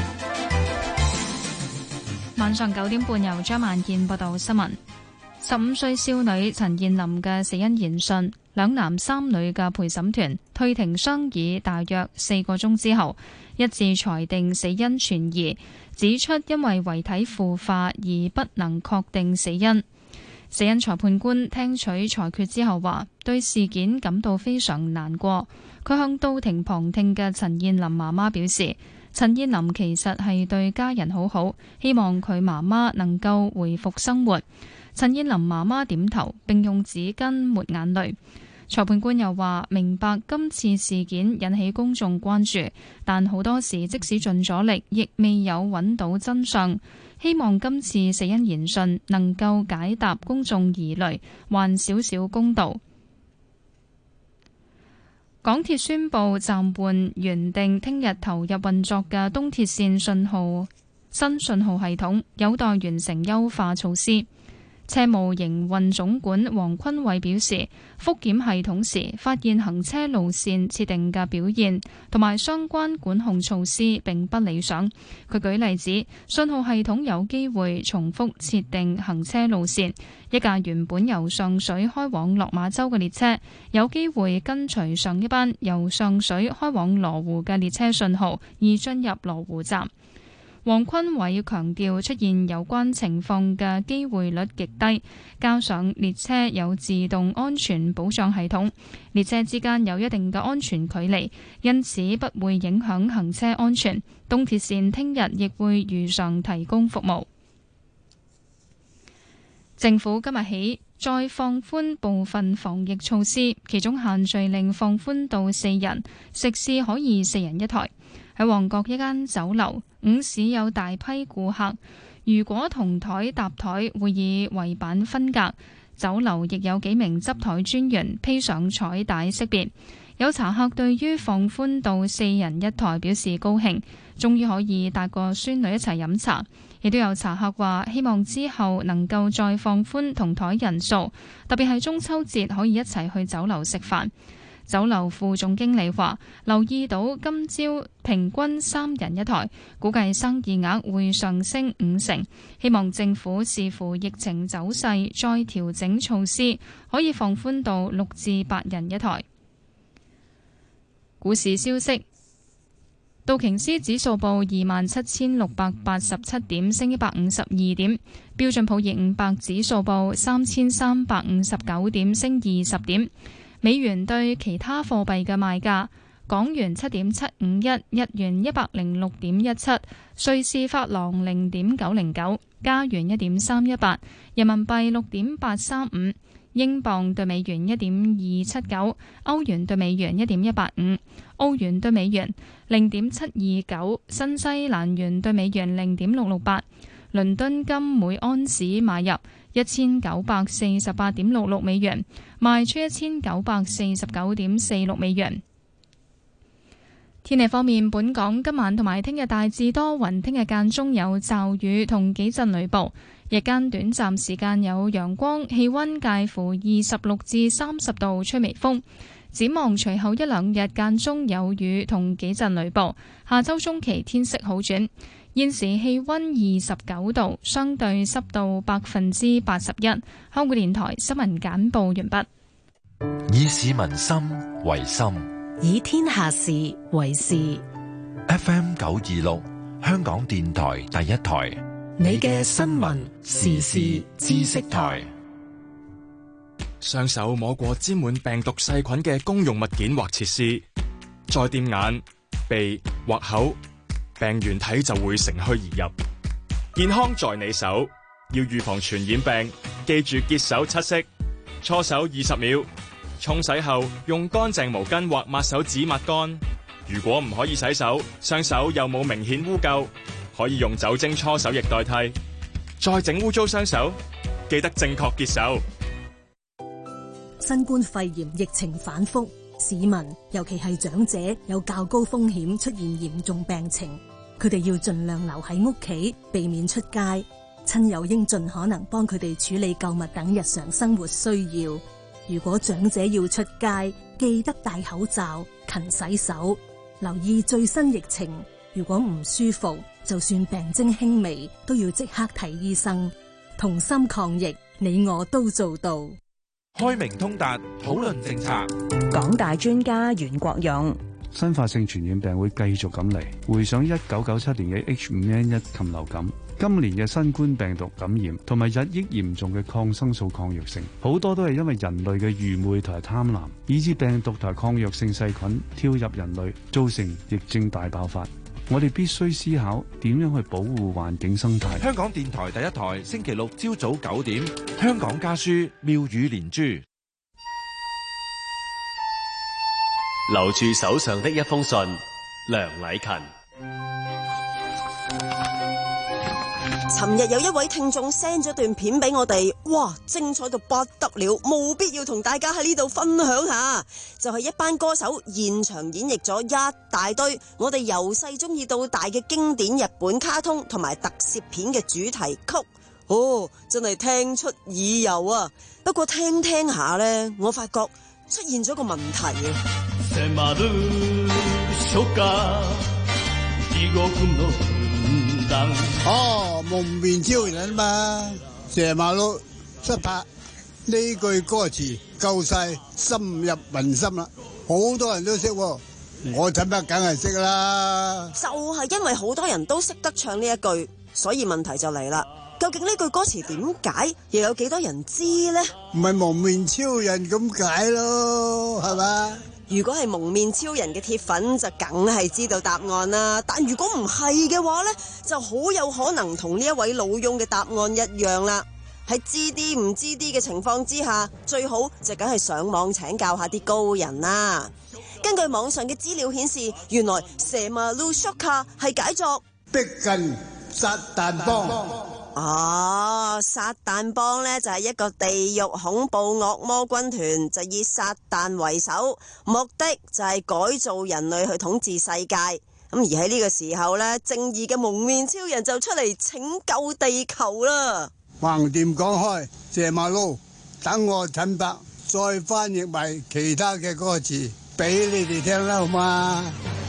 晚上九點半，由張萬健報道新聞。十五歲少女陳彥霖嘅死因研訊，兩男三女嘅陪審團退庭商議大約四個鐘之後，一致裁定死因存疑，指出因為遺體腐化而不能確定死因。死因裁判官聽取裁決之後話，對事件感到非常難過。佢向到庭旁聽嘅陳彥霖媽媽表示，陳彥霖其實係對家人好好，希望佢媽媽能夠回復生活。陳彥霖媽媽點頭並用紙巾抹眼淚。裁判官又話，明白今次事件引起公眾關注，但好多時即使盡咗力，亦未有揾到真相。希望今次死因研訊能夠解答公眾疑慮，還少少公道。港鐵宣布暫緩原定聽日投入運作嘅東鐵線信號新信號系統，有待完成優化措施。車務營運總管黃坤偉表示，復檢系統時發現行車路線設定嘅表現同埋相關管控措施並不理想。佢舉例子，信號系統有機會重複設定行車路線，一架原本由上水開往落馬洲嘅列車，有機會跟隨上一班由上水開往羅湖嘅列車信號而進入羅湖站。黃坤偉強調，出現有關情況嘅機會率極低，加上列車有自動安全保障系統，列車之間有一定嘅安全距離，因此不會影響行車安全。東鐵線聽日亦會如常提供服務。政府今日起再放寬部分防疫措施，其中限聚令放寬到四人，食肆可以四人一台。喺旺角一間酒樓，午市有大批顧客，如果同台搭台會以圍板分隔。酒樓亦有幾名執台專員披上彩帶識別。有茶客對於放寬到四人一台表示高興，終於可以帶個孫女一齊飲茶。亦都有茶客話希望之後能夠再放寬同台人數，特別係中秋節可以一齊去酒樓食飯。酒樓副總經理話，留意到今朝平均三人一台，估計生意額會上升五成。希望政府視乎疫情走勢再調整措施，可以放寬到六至八人一台。股市消息，道瓊斯指數報二萬七千六百八十七點，升一百五十二點；標準普爾五百指數報三千三百五十九點，升二十點。美元對其他貨幣嘅賣價：港元七點七五一，日元一百零六點一七，瑞士法郎零點九零九，加元一點三一八，人民幣六點八三五，英鎊對美元一點二七九，歐元對美元一點一八五，澳元對美元零點七二九，新西蘭元對美元零點六六八。 倫敦金每安士買入一千九百四十八點六六美元，賣出一千九百四十九點四六美元。天氣方面，本港今晚同埋聽日大致多雲，聽日間中有驟雨同幾陣雷暴，日間短暫時間有陽光，氣溫介乎二十六至三十度，吹微風。展望隨後一兩日間中有雨同幾陣雷暴，下周中期天色好轉。現時氣溫二十九度，相對濕度百分之八十一。香港電台新聞簡報完畢。 以市民心為心， 以天下事為事。 F M 九二六，香港電台第一台， 你嘅新聞時事知識台。 雙手摸過沾滿病毒細菌嘅公用物件或設施，再掂眼、鼻或口，病原體就會乘虛而入。健康在你手，要預防傳染病，記住潔手七式：搓手二十秒，沖洗後用乾淨毛巾或抹手紙抹乾。如果唔可以洗手，雙手又冇明顯污垢，可以用酒精搓手液代替。再整污糟雙手，記得正確潔手。 新冠肺炎疫情反覆，市民尤其係長者有較高風險出現嚴重病情，佢哋要盡量留喺屋企，避免出街。親友應盡可能幫佢哋處理購物等日常生活需要。如果長者要出街，記得戴口罩、勤洗手，留意最新疫情。如果唔舒服，就算病徵輕微，都要即刻睇醫生。同心抗疫，你我都做到。 開明通達，討論政策。 港大專家袁國勇： 新發性傳染病會繼續咁嚟，回想一九九七年嘅 H 五 N 一禽流感，今年嘅新冠病毒感染，同埋日益嚴重嘅抗生素抗藥性，好多都係因為人類嘅愚昧同埋貪婪，以致病毒同埋抗藥性細菌跳入人類，造成疫症大爆發。我哋必須思考點樣去保護環境生態。 香港電台第一台，星期六朝早九點，香港家書妙語連珠。 留住手上的一封信，梁禮勤。 尋日有一位聽眾 send 咗段片俾我哋，哇，精彩到不得了，務必要同大家喺呢度分享下。就係一班歌手現場演繹咗一大堆我哋由細中意到大嘅經典日本卡通同埋特攝片嘅主題曲，哦，真係聽出耳油啊！不過聽聽下呢，我發覺出現咗個問題哦，蒙面超人嘛，射馬騮出拍呢句歌詞夠晒深入民心啦，好多人都識，我陳伯梗係識啦。 就係因為好多人都識得唱呢一句，所以問題就嚟啦。究竟呢句歌詞點解，又有幾多人知呢？ 唔係蒙面超人咁解咯，係嘛？ 如果係蒙面超人嘅鐵粉就梗係知道答案啦，但如果唔係嘅話呢，就好有可能同呢一位老翁嘅答案一樣啦。喺知啲唔知啲嘅情況之下，最好就梗係上網請教下啲高人啦。根據網上嘅資料顯示，原來蛇馬魯索卡係解作逼近撒旦幫。 哦，撒旦幫呢就係一個地獄恐怖惡魔軍團，就以撒旦為首，目的就係改造人類去統治世界。咁而喺呢個時候呢，正義嘅蒙面超人就出嚟拯救地球啦。 橫掂講開，謝馬路，等我陳伯再翻譯埋其他嘅歌詞俾你哋聽啦，好嘛？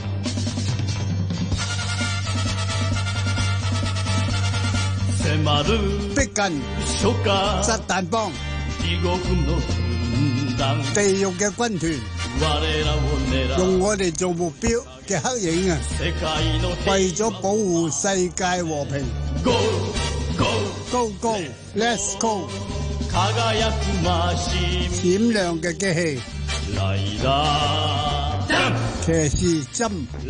逼近撒旦幫，地獄嘅軍團，用我哋做目標嘅黑影啊，為咗保護世界和平 ，Go Go Go Go，Let's Go， 閃亮嘅機器，騎士針，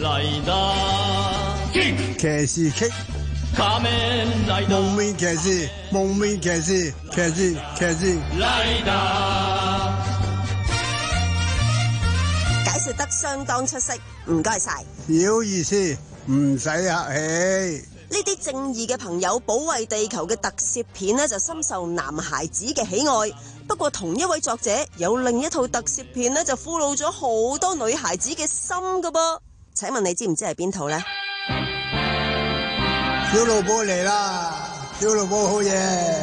騎士棘。蒙面騎士，蒙面騎士，騎士，騎士。 解釋說得相當出色，唔該晒。 小意思，唔使客氣。 呢啲正義嘅朋友保衛地球嘅特攝片呢，就深受男孩子嘅喜愛。不過同一位作者有另一套特攝片呢，就俘虜咗好多女孩子嘅心噶噃。請問你知唔知係邊套呢？ 小老寶嚟啦！小老寶好嘢。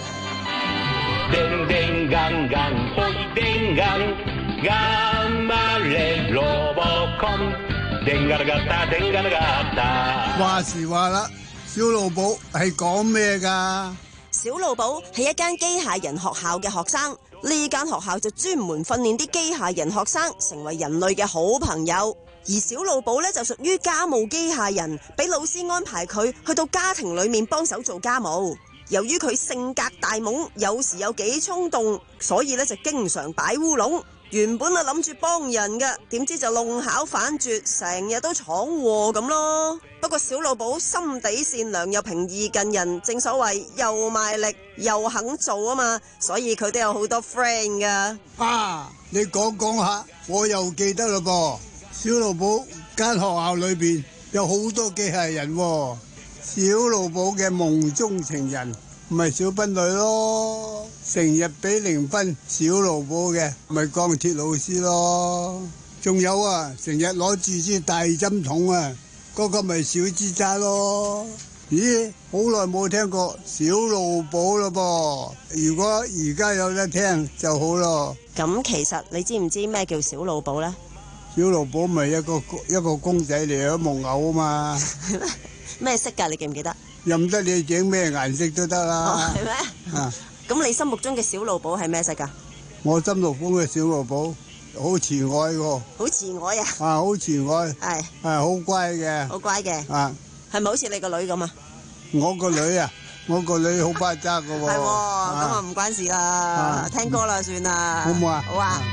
叮叮當當，開叮當，頑張れロボコン，叮嘎啦嘎達，叮嘎啦嘎達。 話時話啦，小老寶係講咩噶？ 小老寶係一間機械人學校嘅學生，呢間學校就專門訓練啲機械人學生成為人類嘅好朋友。而小老寶呢，就屬於家務機械人，俾老師安排佢去到家庭裏面幫手做家務。由於佢性格大懵，有時有幾衝動，所以咧就經常擺烏龍。原本啊諗住幫人嘅，點知就弄巧反拙，成日都闖禍咁咯。不過小老寶心地善良又平易近人，正所謂又賣力又肯做啊嘛，所以佢都有好多 friend 噶。 啊，你講講下，我又記得啦噃。小老寶間學校裏邊有好多機械人喎。小老寶嘅夢中情人咪小賓女咯，成日俾零分小老寶嘅咪鋼鐵老師咯。仲有啊，成日攞住支大針筒啊，嗰個咪小枝渣咯。咦，好耐冇聽過小老寶咯噃，如果而家有得聽就好咯。 咁其實你知唔知咩叫小老寶呢？ 小老寶咪一個一個公仔嚟嘅木偶啊嘛。 咩色噶？你記唔記得？ 任得你整咩顏色都得啦。 係咩？啊！咁你心目中嘅小老寶係咩色噶？ 我心目中嘅小老寶好慈愛喎。 好慈愛啊！ 啊，好慈愛。係。係好乖嘅。 好乖嘅。 啊。 係咪好似你個女咁啊？ 我個女啊，我個女好巴渣噶喎。 係喎，咁啊唔關事啦，聽歌啦算啦。 好唔好啊？ 好啊。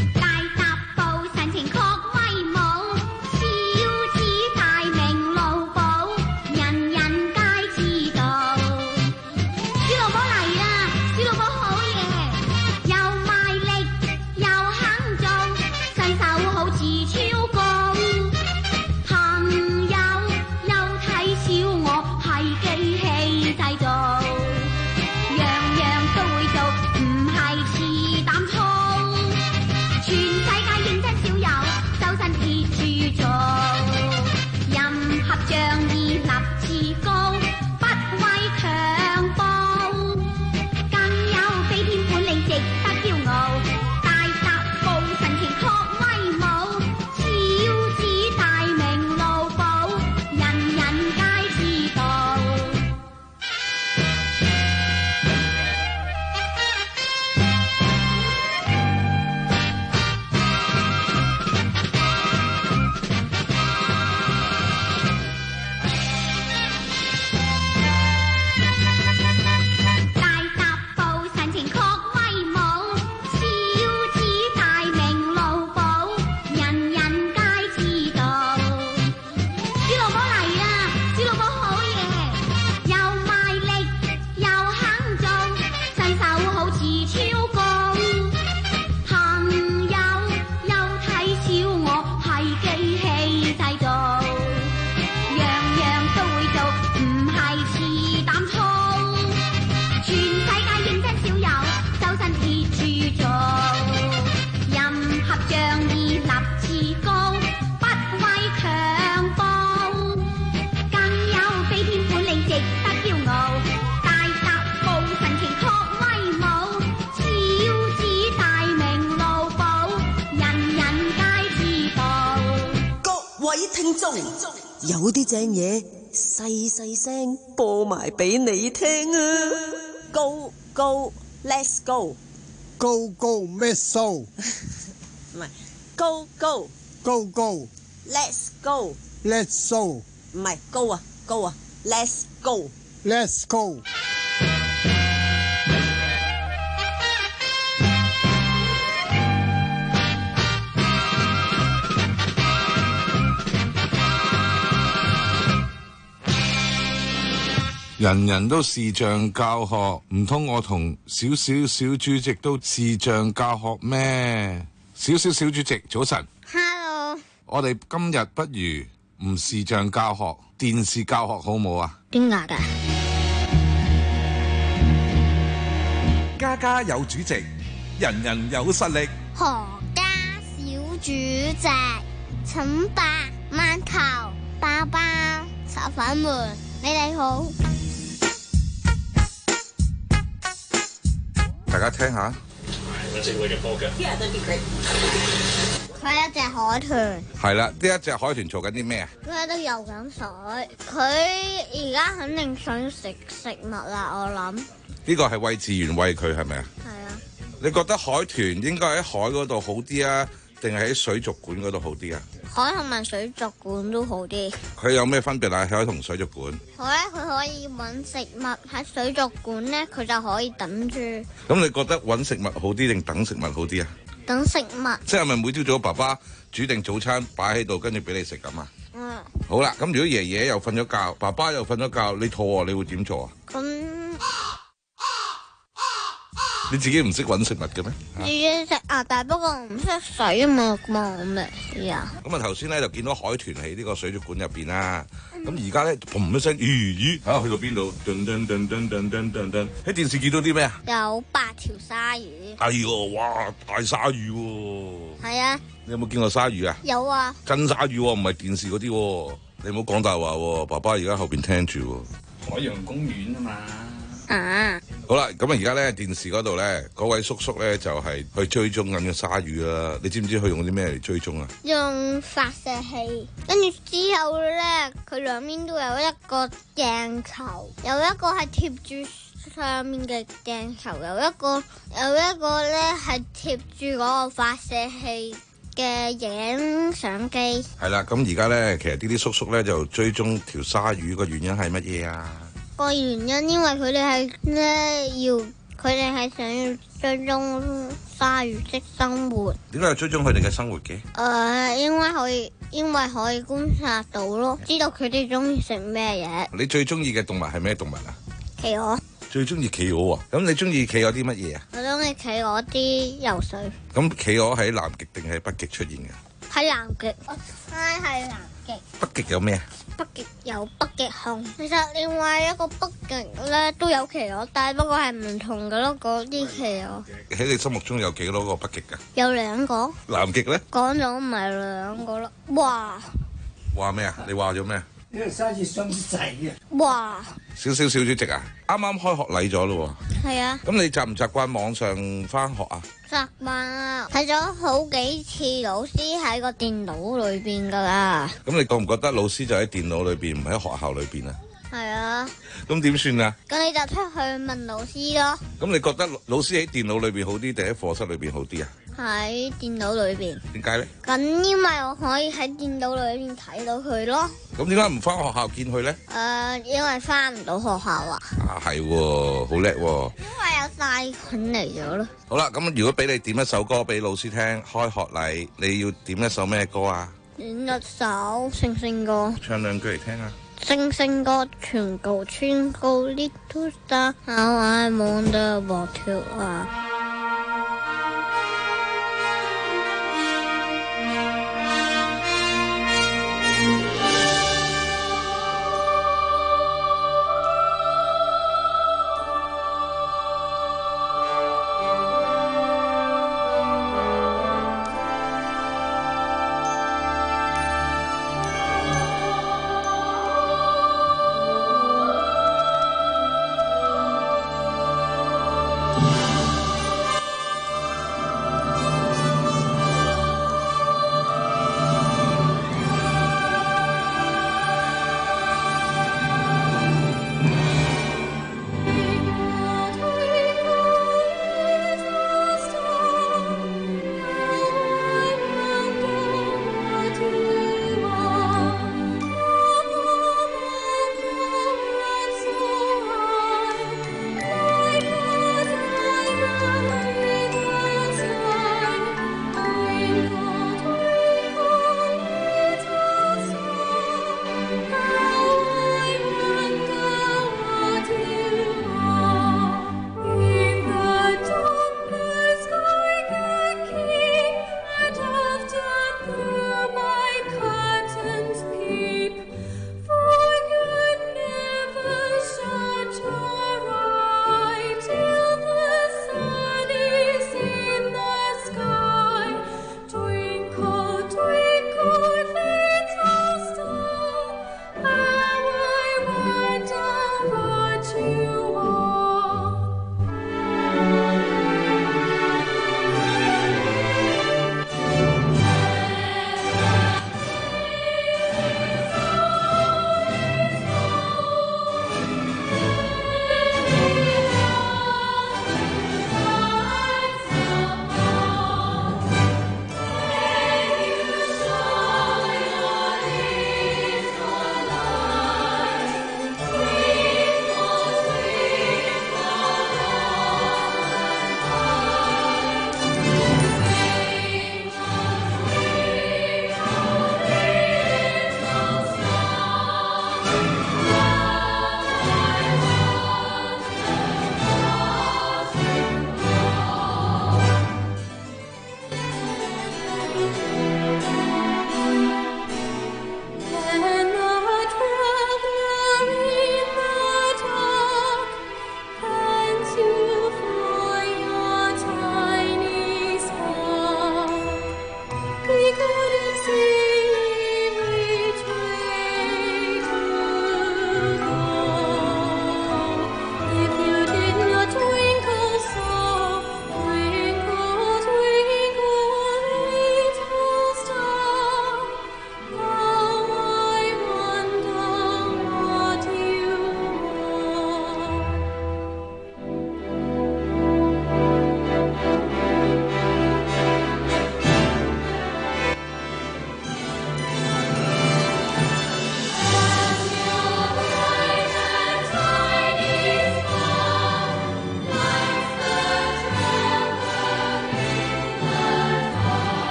有啲正嘢細細聲播埋俾你聽啊 ！Go go let's go go go 咩 so 唔係 Go go go go let's go let's so 唔係 Go 啊 Go 啊 let's go let's go。 人人都視像教學，唔通我同小小小主席都視像教學咩？小小小主席，早晨。 Hello。 我哋今日不如唔視像教學，電視教學好冇啊？ 點解㗎？ 家家有主席，人人有實力。 何家小主席，請把饅頭、包包、炒粉們，你哋好。 大家聽下。 佢係一隻海豚。 係啦，呢一隻海豚做緊啲咩啊？ 佢喺度游緊水，佢而家肯定想食食物啦，我諗。 呢個係餵飼員餵佢係咪啊？ 係啊。 你覺得海豚應該喺海嗰度好啲啊，定係喺水族館嗰度好啲啊？ 海同埋水族館都好啲。 佢有咩分別啊？海同水族館？ 海咧，佢可以揾食物；喺水族館咧，佢就可以等住。 咁你覺得揾食物好啲定等食物好啲啊？ 等食物。 即係咪每朝早爸爸煮定早餐擺喺度，跟住俾你食咁啊？ 嗯。 好啦，咁如果爺爺又瞓咗覺，爸爸又瞓咗覺，你肚餓你會點做啊？ 咁、嗯、 你自己唔識揾食物嘅咩？ 自己食啊，但係不過唔識水啊嘛，咁咩事啊？ 咁啊頭先咧就見到海豚喺呢個水族館入邊啦。咁而家咧嘭一聲，咦咦嚇去到邊度？噔噔噔噔噔噔噔噔，喺電視見到啲咩啊？ 有八條鯊魚。 哎呦，哇！大鯊魚喎。 係啊。 你有冇見過鯊魚啊？ 有啊。 真鯊魚喎，唔係電視嗰啲喎。你唔好講大話喎，爸爸而家後邊聽住喎。 海洋公園啊嘛。 啊。 好啦，咁啊而家咧電視嗰度咧，嗰位叔叔咧就係去追蹤緊嘅鯊魚啦。你知唔知佢用啲咩嚟追蹤啊？ 用發射器，跟住之後咧，佢兩邊都有一個鏡頭，有一個係貼住上面嘅鏡頭，有一個有一個咧係貼住嗰個發射器嘅影相機。係啦，咁而家咧，其實呢啲叔叔咧就追蹤條鯊魚個原因係乜嘢啊？ 個原因因為佢哋係咧要，佢哋係想要追蹤鯊魚的生活。 點解要追蹤佢哋嘅生活嘅？誒、 呃，因為可以，因為可以觀察到咯，知道佢哋中意食咩嘢。 你最中意嘅動物係咩動物啊？ 企鵝。 最中意企鵝啊？咁你中意企鵝啲乜嘢啊？ 我中意企鵝啲游水。 咁企鵝喺南極定係北極出現嘅？ 喺南極。我猜係南極。 北極有咩啊？ 北極有北極熊，其實另外一個北極咧都有企鵝，但係不過係唔同嘅咯，嗰啲企鵝。 喺你心目中有幾多個北極㗎？ 有兩個。 南極咧？ 講咗唔係兩個咯。哇！ 話咩啊？你話咗咩？ 呢個生意雙仔啊！ 哇！ 少少小主席啊，啱啱開學禮咗咯喎。 係啊。 咁你習唔習慣網上返學啊？ 習慣啊，睇咗好幾次老師喺個電腦裏邊噶啦。 咁你覺唔覺得老師就喺電腦裏邊，唔喺學校裏邊啊？ 係啊。 咁點算啊？ 咁你就出去問老師咯。 咁你覺得老師喺電腦裏邊好啲，定喺課室裏邊好啲啊？ 喺電腦裏邊。 點解咧？ 咁因為我可以喺電腦裏邊睇到佢咯。 咁點解唔翻學校見佢咧？ 誒、呃，因為翻唔到學校啊。 啊，係喎，好叻喎。 因為有細菌嚟咗咯。 好啦，咁如果俾你點一首歌俾老師聽，開學禮，你要點一首咩歌啊？ 點一首星星歌。 唱兩句嚟聽啊！ 星星歌，全高全高 little star how I wonder what you are。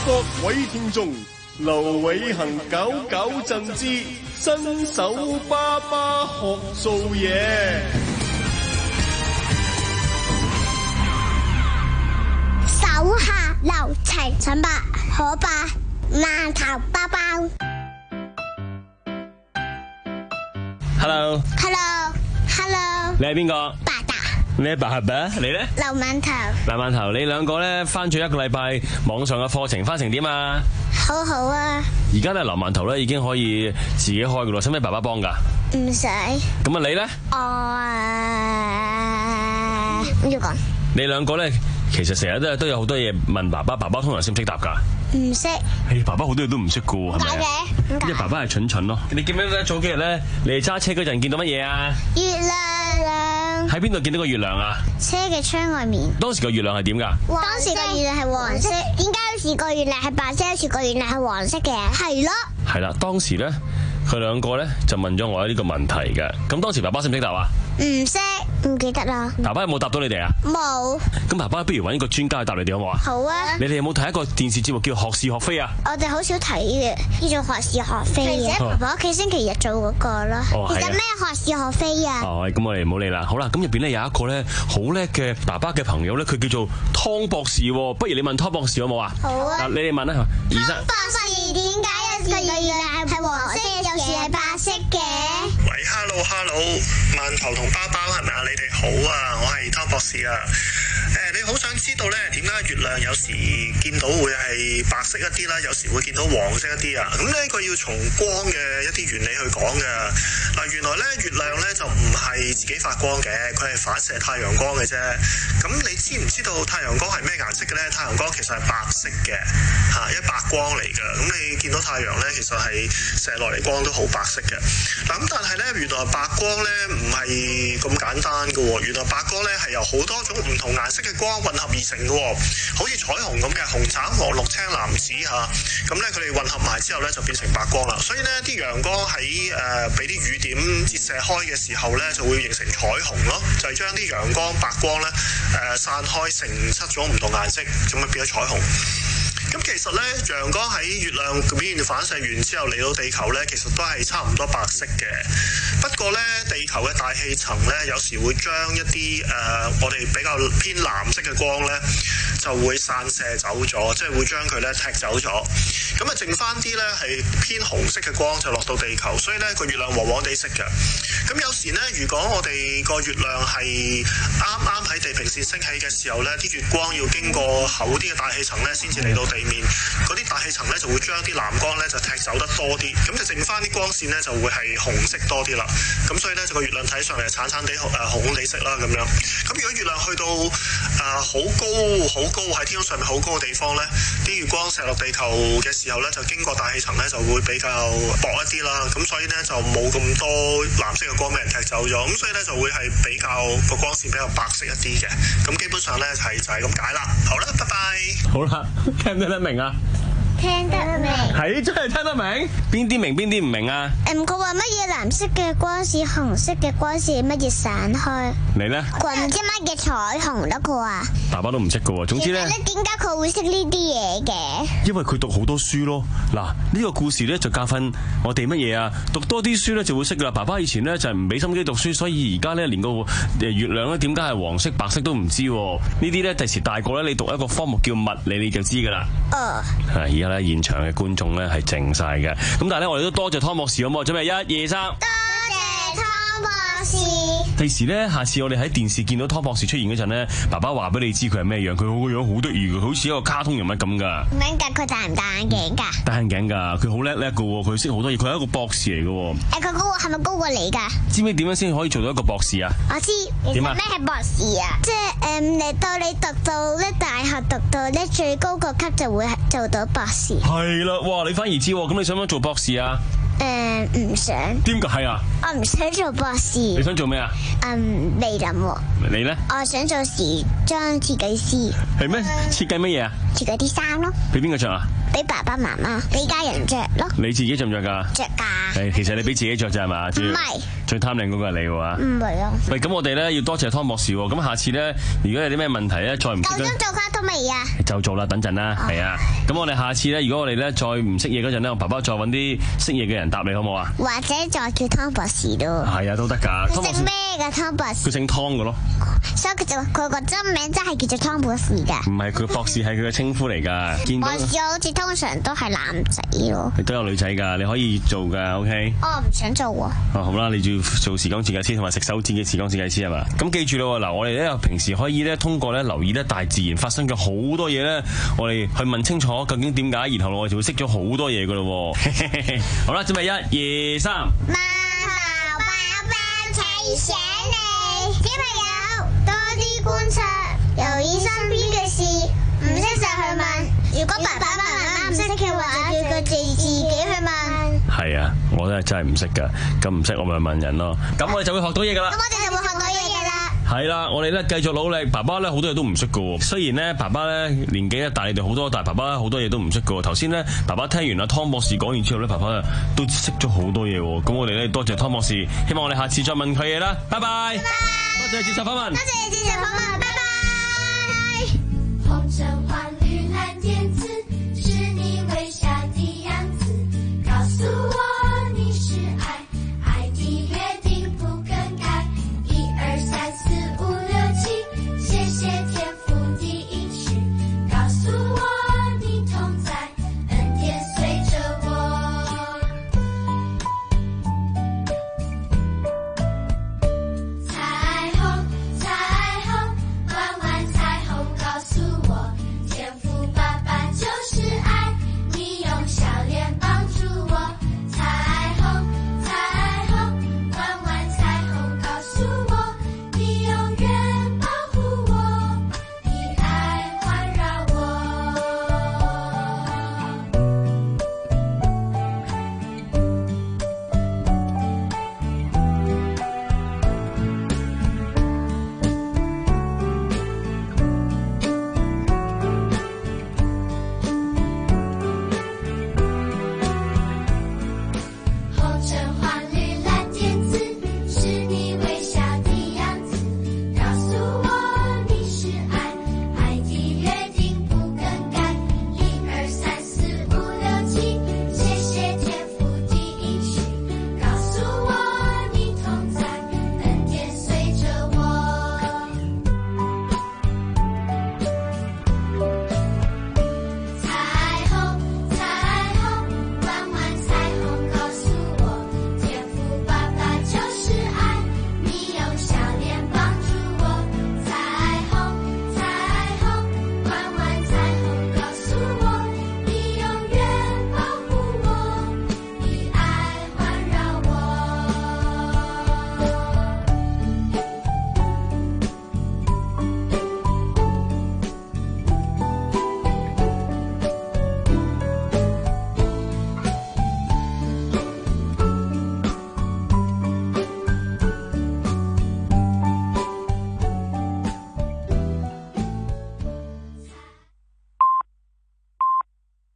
各位聽眾，劉偉恒搞搞震之新手爸爸學做嘢。 手下留情，陳伯可伯饅頭包包。Hello，Hello，Hello。 你係邊個？ 爸爸。 你係爸爸，你咧？ 劉饅頭。 劉饅頭，你兩個咧翻咗一個禮拜網上嘅課程，翻成點啊？ 好好啊。 而家咧劉饅頭咧已經可以自己開噶咯，使唔使爸爸幫噶？ 唔使。 咁啊你咧？ 我唔要講。 你兩個咧，其實成日都都有好多嘢問爸爸，爸爸通常識唔識答噶？ 唔識。 誒，爸爸好多嘢都唔識噶喎，係咪？ 點解嘅？ 因為爸爸係蠢蠢咯。你記唔記得早幾日咧，你哋揸車嗰陣見到乜嘢啊？ 月亮。 喺邊度見到個月亮啊？ 車嘅窗外面。 當時個月亮係點噶？ 當時個月亮係黃色。點解有時個月亮係白色，有時個月亮係黃色嘅？係咯。係啦，當時咧，佢兩個咧就問咗我呢個問題嘅。咁當時爸爸識唔識答啊？ 唔識，唔記得啦。 爸爸有冇答到你哋啊？ 冇。 咁爸爸不如揾一個專家去答你哋好唔好啊？ 好啊。你哋有冇睇一個電視節目叫《學是學非》啊？ 我哋好少睇嘅，叫做《學是學非》嘅。爸爸屋企星期日做嗰個咯。 哦，係啊。 其實咩學是學非啊？ 哦，咁我哋唔好理啦。好啦，咁入邊咧有一個咧好叻嘅爸爸嘅朋友咧，佢叫做湯博士。不如你問湯博士好冇啊？ 好啊。 嗱，你哋問啦。 湯博士，點解有時個月亮係黃色，有時係白色嘅？ 喂 ，hello hello，饅頭同包包係咪啊？你哋好啊，我係湯博士啊。誒，你好想知道咧，點解月亮有時見到會係白色一啲啦，有時會見到黃色一啲啊？咁呢個要從光嘅一啲原理去講嘅。嗱，原來咧月亮咧就唔係自己發光嘅，佢係反射太陽光嘅啫。咁你知唔知道太陽光係咩顏色嘅咧？太陽光其實係白色嘅，嚇，一白光嚟嘅。咁你見到太陽咧，其實係射落嚟光都好白色嘅。嗱，咁但係咧，原來白光咧唔係咁簡單嘅喎。原來白光咧係由好多種唔同顏色嘅光混合而成嘅，好似彩虹咁嘅紅橙黃綠青藍紫嚇，咁咧佢哋混合埋之後咧就變成白光啦。所以咧啲陽光喺誒俾啲雨點折射開嘅時候咧，就會形成彩虹咯，就係將啲陽光白光咧誒、呃、散開成七種唔同顏色，咁咪變咗彩虹。咁其實咧，陽光喺月亮表面反射完之後嚟到地球咧，其實都係差唔多白色嘅。不過咧，地球嘅大氣層咧，有時會將一啲誒、呃、我哋比較偏藍色嘅光咧，就會散射走咗，即係會將佢咧踢走咗。咁啊，剩翻啲咧係偏紅色嘅光就落到地球，所以咧個月亮黃黃地色嘅。咁有時咧，如果我哋個月亮係啱啱喺地平線升起嘅時候咧，啲月光要經過厚啲嘅大氣層咧，先至嚟到地面。嗰啲大氣層咧就會將啲藍光咧就踢走得多啲，咁就剩翻啲光線咧就會係紅色多啲啦。咁所以咧就個月亮睇上嚟橙橙地誒紅紅地色啦咁樣。咁如果月亮去到誒好、呃、高好高喺天空上面好高嘅地方咧，啲月光射落地球嘅時候咧，就經過大氣層咧就會比較薄一啲啦。咁所以咧就冇咁多藍色嘅光俾人踢走咗，咁所以咧就會係比較個光線比較白色一啲嘅。咁基本上咧係就係咁解啦。好啦，拜拜。 好啦，聽唔聽得明啊？ 聽得明。係真係聽得明？邊啲明邊啲唔明啊？ 誒，佢話乜嘢藍色嘅光線，紅色嘅光線乜嘢散開？ 你咧？ 佢唔知乜嘢彩虹咯，佢話。 爸爸都唔識噶喎，總之咧。 其實咧，點解佢會識呢啲嘢嘅？ 因為佢讀好多書咯。嗱，呢個故事咧就教訓我哋乜嘢啊？讀多啲書咧就會識噶啦。爸爸以前咧就係唔俾心機讀書，所以而家咧連個誒月亮咧點解係黃色白色都唔知。呢啲咧第時大個咧，你讀一個科目叫物理，你就知噶啦。哦。係而家咧現場嘅觀眾咧係靜晒嘅，咁但係咧我哋都多謝湯博士好唔好？準備一二三。 多謝湯博士。 第時咧，下次我哋喺電視見到湯博士出現嗰陣咧，爸爸話俾你知佢係咩樣，佢個樣好得意嘅，好似一個卡通人物咁噶。 唔明㗎，佢戴唔戴眼鏡㗎？ 戴眼鏡㗎，佢好叻叻嘅喎，佢識好多嘢，佢係一個博士嚟嘅喎。 誒，佢高係咪高過你㗎？ 知唔知點樣先可以做到一個博士啊？ 我知。點啊？咩係博士啊？即係誒，你到你讀到咧大學讀到咧最高個級就會做到博士。係啦，哇！你反而知喎，咁你想唔想做博士啊？ 誒，唔想。點解啊？我唔想做博士。 你想做咩啊？ 嗯，未諗喎。 你咧？我想做時裝設計師。 係咩？設計乜嘢啊？ 設計啲衫咯。 俾邊個着啊？ 俾爸爸媽媽，俾家人着咯。 你自己着唔着噶？ 着噶。 係，其實你俾自己着咋係嘛？唔係。 最貪靚嗰個係你喎。 唔係啊。 喂，咁我哋咧要多謝湯博士喎。咁下次咧，如果有啲咩問題咧，再唔識咧， 夠鐘做卡通未啊？ 就做啦，等陣啦，係啊。咁我哋下次咧，如果我哋咧再唔識嘢嗰陣咧，我爸爸再揾啲識嘢嘅人答你好唔好啊？ 或者再叫湯博士都係啊，都得㗎。 佢姓咩㗎？湯博士？ 佢姓湯嘅咯。 所以佢就佢個真名真係叫做湯博士㗎。 唔係，佢博士係佢嘅稱呼嚟㗎。見到博士好似通常都係男仔咯。 你都有女仔㗎，你可以做㗎 ，OK？ 我唔想做喎。 哦，好啦，你就要做時光設計師同埋食手指嘅時光設計師係嘛？咁記住咯，嗱，我哋咧平時可以咧通過咧留意咧大自然發生嘅好多嘢咧，我哋去問清楚究竟點解，然後我哋就會識咗好多嘢㗎咯。好啦，準備一、二、三。 媽媽爸爸提醒你，小朋友多啲觀察，留意身邊嘅事，唔識就去問。如果爸爸媽媽唔識嘅話，就叫佢自自己去問。 係啊，我都係真係唔識㗎，咁唔識我咪問人咯。咁我哋就會學到嘢㗎啦。 咁我哋就會學到嘢㗎啦。 係啦，我哋咧繼續努力。爸爸咧好多嘢都唔識㗎喎。雖然咧爸爸咧年紀咧大你哋好多，但係爸爸咧好多嘢都唔識㗎喎。頭先咧爸爸聽完阿湯博士講完之後咧，爸爸啊都識咗好多嘢喎。咁我哋咧多謝湯博士，希望我哋下次再問佢嘢啦。拜拜。多謝接受訪問。 多謝接受訪問。拜拜。